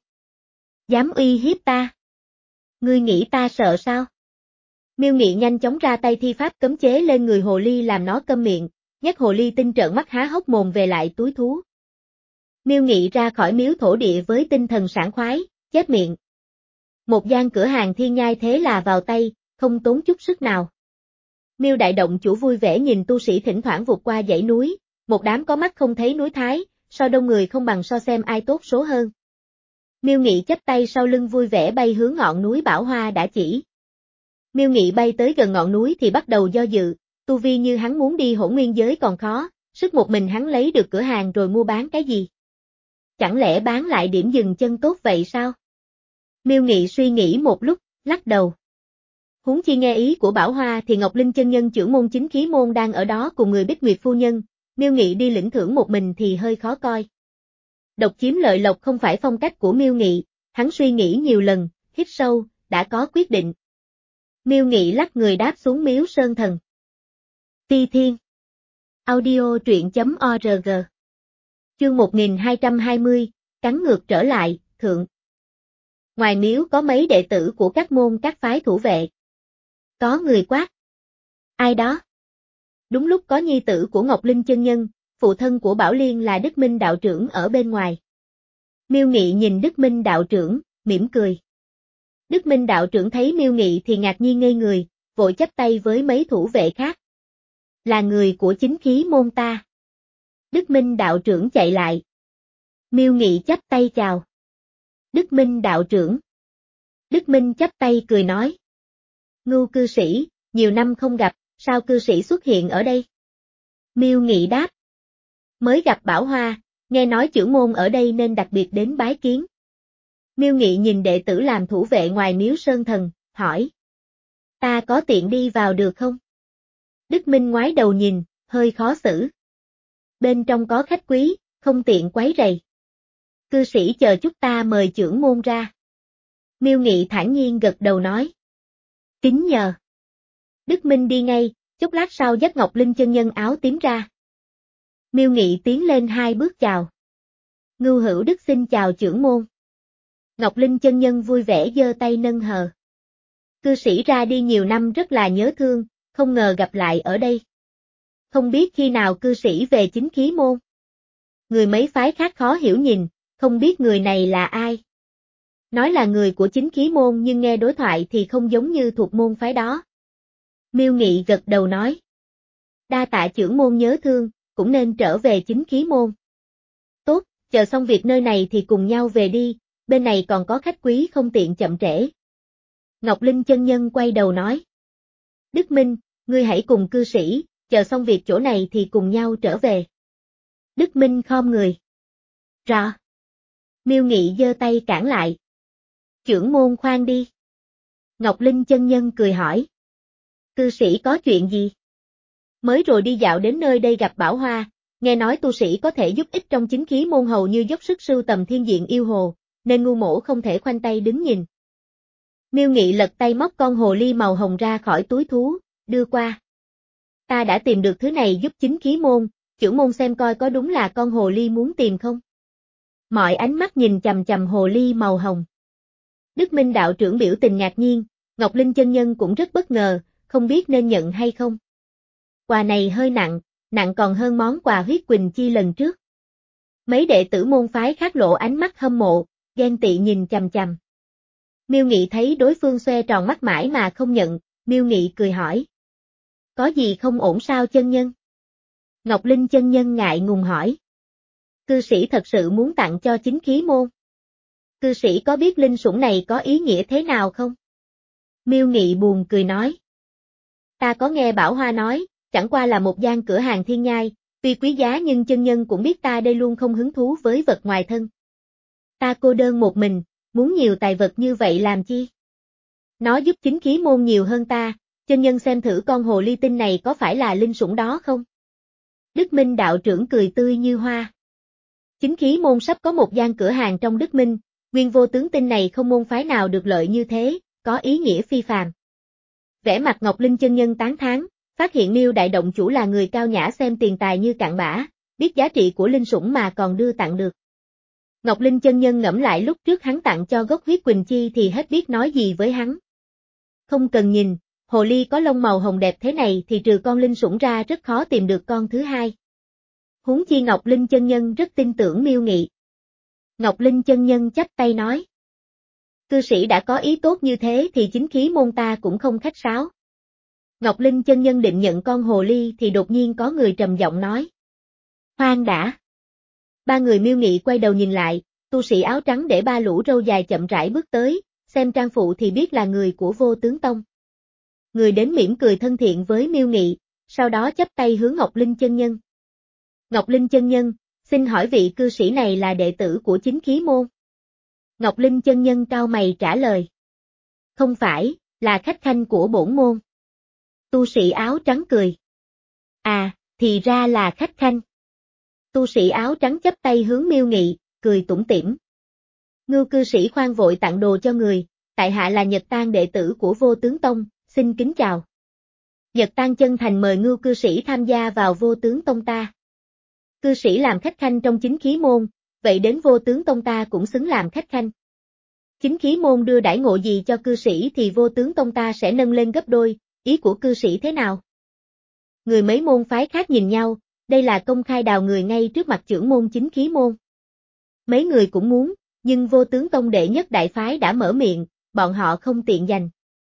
Dám uy hiếp ta. Ngươi nghĩ ta sợ sao? Miêu Nghị nhanh chóng ra tay thi pháp cấm chế lên người hồ ly làm nó câm miệng, nhắc hồ ly tinh trợn mắt há hốc mồm về lại túi thú. Miêu Nghị ra khỏi miếu thổ địa với tinh thần sảng khoái, chép miệng. Một gian cửa hàng thiên nhai thế là vào tay, không tốn chút sức nào. Miêu đại động chủ vui vẻ nhìn tu sĩ thỉnh thoảng vụt qua dãy núi, một đám có mắt không thấy núi Thái, so đông người không bằng so xem ai tốt số hơn. Miêu Nghị chắp tay sau lưng vui vẻ bay hướng ngọn núi Bảo Hoa đã chỉ. Miêu Nghị bay tới gần ngọn núi thì bắt đầu do dự, tu vi như hắn muốn đi hỗn nguyên giới còn khó, sức một mình hắn lấy được cửa hàng rồi mua bán cái gì? Chẳng lẽ bán lại điểm dừng chân tốt vậy sao? Miêu Nghị suy nghĩ một lúc, lắc đầu. Huống chi nghe ý của Bảo Hoa thì Ngọc Linh chân nhân trưởng môn chính khí môn đang ở đó cùng người Bích Nguyệt phu nhân, Miêu Nghị đi lĩnh thưởng một mình thì hơi khó coi. Độc chiếm lợi lộc không phải phong cách của Miêu Nghị, hắn suy nghĩ nhiều lần, hít sâu, đã có quyết định. Miêu Nghị lắc người đáp xuống miếu Sơn Thần. Ti Thiên. Audio truyện chấm org. Chương một nghìn hai trăm hai mươi, cắn ngược trở lại, thượng. Ngoài miếu có mấy đệ tử của các môn các phái thủ vệ. Có người quát. Ai đó? Đúng lúc có nhi tử của Ngọc Linh chân nhân, phụ thân của Bảo Liên là Đức Minh đạo trưởng ở bên ngoài. Miêu Nghị nhìn Đức Minh đạo trưởng, mỉm cười. Đức Minh đạo trưởng thấy Miêu Nghị thì ngạc nhiên ngây người, vội chắp tay với mấy thủ vệ khác. Là người của chính khí môn ta. Đức Minh đạo trưởng chạy lại. Miêu Nghị chắp tay chào. Đức Minh đạo trưởng. Đức Minh chắp tay cười nói. Ngưu cư sĩ, nhiều năm không gặp, sao cư sĩ xuất hiện ở đây? Miêu Nghị đáp. Mới gặp Bảo Hoa, nghe nói trưởng môn ở đây nên đặc biệt đến bái kiến. Miêu Nghị nhìn đệ tử làm thủ vệ ngoài miếu Sơn Thần, hỏi. Ta có tiện đi vào được không? Đức Minh ngoái đầu nhìn, hơi khó xử. Bên trong có khách quý, không tiện quấy rầy. Cư sĩ chờ chút ta mời trưởng môn ra. Miêu Nghị thản nhiên gật đầu nói. Kính nhờ. Đức Minh đi ngay, chốc lát sau dắt Ngọc Linh chân nhân áo tím ra. Miêu Nghị tiến lên hai bước chào. Ngưu Hữu Đức xin chào trưởng môn. Ngọc Linh chân nhân vui vẻ giơ tay nâng hờ. Cư sĩ ra đi nhiều năm rất là nhớ thương, không ngờ gặp lại ở đây. Không biết khi nào cư sĩ về chính khí môn. Người mấy phái khác khó hiểu nhìn, không biết người này là ai. Nói là người của chính khí môn nhưng nghe đối thoại thì không giống như thuộc môn phái đó. Miêu Nghị gật đầu nói. Đa tạ trưởng môn nhớ thương, cũng nên trở về chính khí môn. Tốt, chờ xong việc nơi này thì cùng nhau về đi, bên này còn có khách quý không tiện chậm trễ. Ngọc Linh chân nhân quay đầu nói. Đức Minh, ngươi hãy cùng cư sĩ, chờ xong việc chỗ này thì cùng nhau trở về. Đức Minh khom người. Rõ. Miêu Nghị giơ tay cản lại. Trưởng môn khoan đi. Ngọc Linh chân nhân cười hỏi. Cư sĩ có chuyện gì? Mới rồi đi dạo đến nơi đây gặp Bảo Hoa, nghe nói tu sĩ có thể giúp ích trong chính khí môn hầu như dốc sức sưu tầm thiên diện yêu hồ, nên ngu mổ không thể khoanh tay đứng nhìn. Miêu Nghị lật tay móc con hồ ly màu hồng ra khỏi túi thú, đưa qua. Ta đã tìm được thứ này giúp chính khí môn, trưởng môn xem coi có đúng là con hồ ly muốn tìm không? Mọi ánh mắt nhìn chằm chằm hồ ly màu hồng. Đức Minh đạo trưởng biểu tình ngạc nhiên, Ngọc Linh chân nhân cũng rất bất ngờ, không biết nên nhận hay không. Quà này hơi nặng, nặng còn hơn món quà huyết quỳnh chi lần trước. Mấy đệ tử môn phái khác lộ ánh mắt hâm mộ, ghen tị nhìn chằm chằm. Miêu Nghị thấy đối phương xoe tròn mắt mãi mà không nhận, Miêu Nghị cười hỏi. Có gì không ổn sao chân nhân? Ngọc Linh chân nhân ngại ngùng hỏi. Cư sĩ thật sự muốn tặng cho chính khí môn. Cư sĩ có biết linh sủng này có ý nghĩa thế nào không? Miêu Nghị buồn cười nói. Ta có nghe Bảo Hoa nói, chẳng qua là một gian cửa hàng thiên nhai, tuy quý giá nhưng chân nhân cũng biết ta đây luôn không hứng thú với vật ngoài thân. Ta cô đơn một mình, muốn nhiều tài vật như vậy làm chi? Nó giúp chính khí môn nhiều hơn ta, chân nhân xem thử con hồ ly tinh này có phải là linh sủng đó không? Đức Minh đạo trưởng cười tươi như hoa. Chính khí môn sắp có một gian cửa hàng trong Đức Minh, nguyên vô tướng tinh này không môn phái nào được lợi như thế, có ý nghĩa phi phàm. Vẻ mặt Ngọc Linh chân nhân tán thán, phát hiện Miêu đại động chủ là người cao nhã xem tiền tài như cặn bã, biết giá trị của linh sủng mà còn đưa tặng được. Ngọc Linh chân nhân ngẫm lại lúc trước hắn tặng cho gốc huyết quỳnh chi thì hết biết nói gì với hắn. Không cần nhìn, hồ ly có lông màu hồng đẹp thế này thì trừ con linh sủng ra rất khó tìm được con thứ hai. Huống chi Ngọc Linh chân nhân rất tin tưởng Miêu Nghị. Ngọc Linh chân nhân chắp tay nói. Cư sĩ đã có ý tốt như thế thì chính khí môn ta cũng không khách sáo. Ngọc Linh chân nhân định nhận con hồ ly thì đột nhiên có người trầm giọng nói. Khoan đã. Ba người Miêu Nghị quay đầu nhìn lại, tu sĩ áo trắng để ba lũ râu dài chậm rãi bước tới, xem trang phụ thì biết là người của Vô Tướng Tông. Người đến mỉm cười thân thiện với Miêu Nghị, sau đó chắp tay hướng Ngọc Linh chân nhân. Ngọc Linh chân nhân, xin hỏi vị cư sĩ này là đệ tử của chính khí môn. Ngọc Linh chân nhân cau mày trả lời. Không phải, là khách khanh của bổn môn. Tu sĩ áo trắng cười. À, thì ra là khách khanh. Tu sĩ áo trắng chắp tay hướng Miêu Nghị, cười tủm tỉm. Ngưu cư sĩ khoan vội tặng đồ cho người, tại hạ là Nhật Tang đệ tử của Vô Tướng Tông, xin kính chào. Nhật Tang chân thành mời Ngưu cư sĩ tham gia vào Vô Tướng Tông ta. Cư sĩ làm khách khanh trong chính khí môn, vậy đến Vô Tướng Tông ta cũng xứng làm khách khanh. Chính khí môn đưa đãi ngộ gì cho cư sĩ thì Vô Tướng Tông ta sẽ nâng lên gấp đôi, ý của cư sĩ thế nào? Người mấy môn phái khác nhìn nhau, đây là công khai đào người ngay trước mặt trưởng môn chính khí môn. Mấy người cũng muốn, nhưng Vô Tướng Tông đệ nhất đại phái đã mở miệng, bọn họ không tiện giành.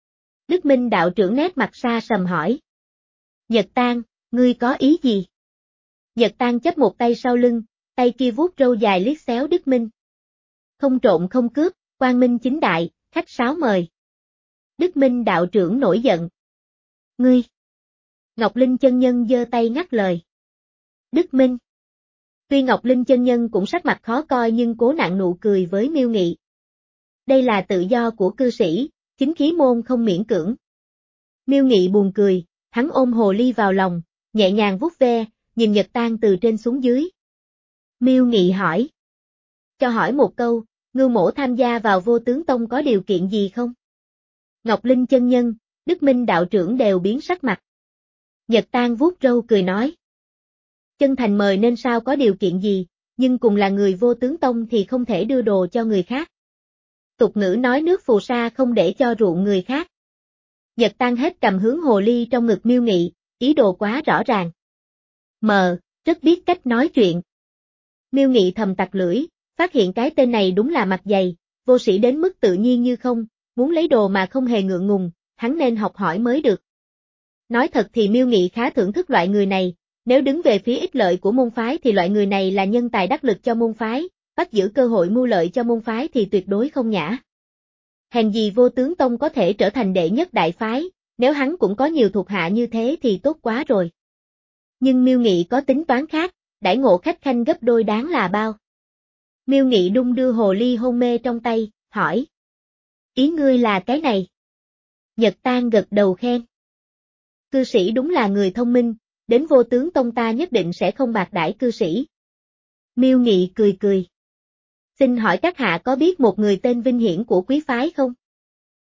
Đức Minh đạo trưởng nét mặt xa sầm hỏi. Nhật Tang, ngươi có ý gì? Nhật Tang chấp một tay sau lưng, tay kia vuốt râu dài liếc xéo Đức Minh. Không trộn không cướp, quang minh chính đại, khách sáo mời. Đức Minh đạo trưởng nổi giận. Ngươi! Ngọc Linh chân nhân giơ tay ngắt lời. Đức Minh! Tuy Ngọc Linh chân nhân cũng sắc mặt khó coi nhưng cố nặn nụ cười với Miêu Nghị. Đây là tự do của cư sĩ, chính khí môn không miễn cưỡng. Miêu Nghị buồn cười, hắn ôm hồ ly vào lòng, nhẹ nhàng vuốt ve, nhìn Nhật Tang từ trên xuống dưới. Miêu Nghị hỏi. Cho hỏi một câu, Ngưu mỗ tham gia vào Vô Tướng Tông có điều kiện gì không? Ngọc Linh chân nhân, Đức Minh đạo trưởng đều biến sắc mặt. Nhật Tang vuốt râu cười nói. Chân thành mời nên sao có điều kiện gì, nhưng cùng là người Vô Tướng Tông thì không thể đưa đồ cho người khác. Tục ngữ nói nước phù sa không để cho ruộng người khác. Nhật Tang hết cầm hướng hồ ly trong ngực Miêu Nghị, ý đồ quá rõ ràng. Mờ, rất biết cách nói chuyện. Miêu Nghị thầm tặc lưỡi, phát hiện cái tên này đúng là mặt dày, vô sĩ đến mức tự nhiên như không, muốn lấy đồ mà không hề ngượng ngùng, hắn nên học hỏi mới được. Nói thật thì Miêu Nghị khá thưởng thức loại người này, nếu đứng về phía ích lợi của môn phái thì loại người này là nhân tài đắc lực cho môn phái, bắt giữ cơ hội mưu lợi cho môn phái thì tuyệt đối không nhã. Hèn gì Vô Tướng Tông có thể trở thành đệ nhất đại phái, nếu hắn cũng có nhiều thuộc hạ như thế thì tốt quá rồi. Nhưng Miêu Nghị có tính toán khác, đãi ngộ khách khanh gấp đôi đáng là bao. Miêu Nghị đung đưa hồ ly hôn mê trong tay, hỏi. Ý ngươi là cái này. Nhật Tang gật đầu khen. Cư sĩ đúng là người thông minh, đến Vô Tướng Tông ta nhất định sẽ không bạc đãi cư sĩ. Miêu Nghị cười cười. Xin hỏi các hạ có biết một người tên Vinh Hiển của quý phái không?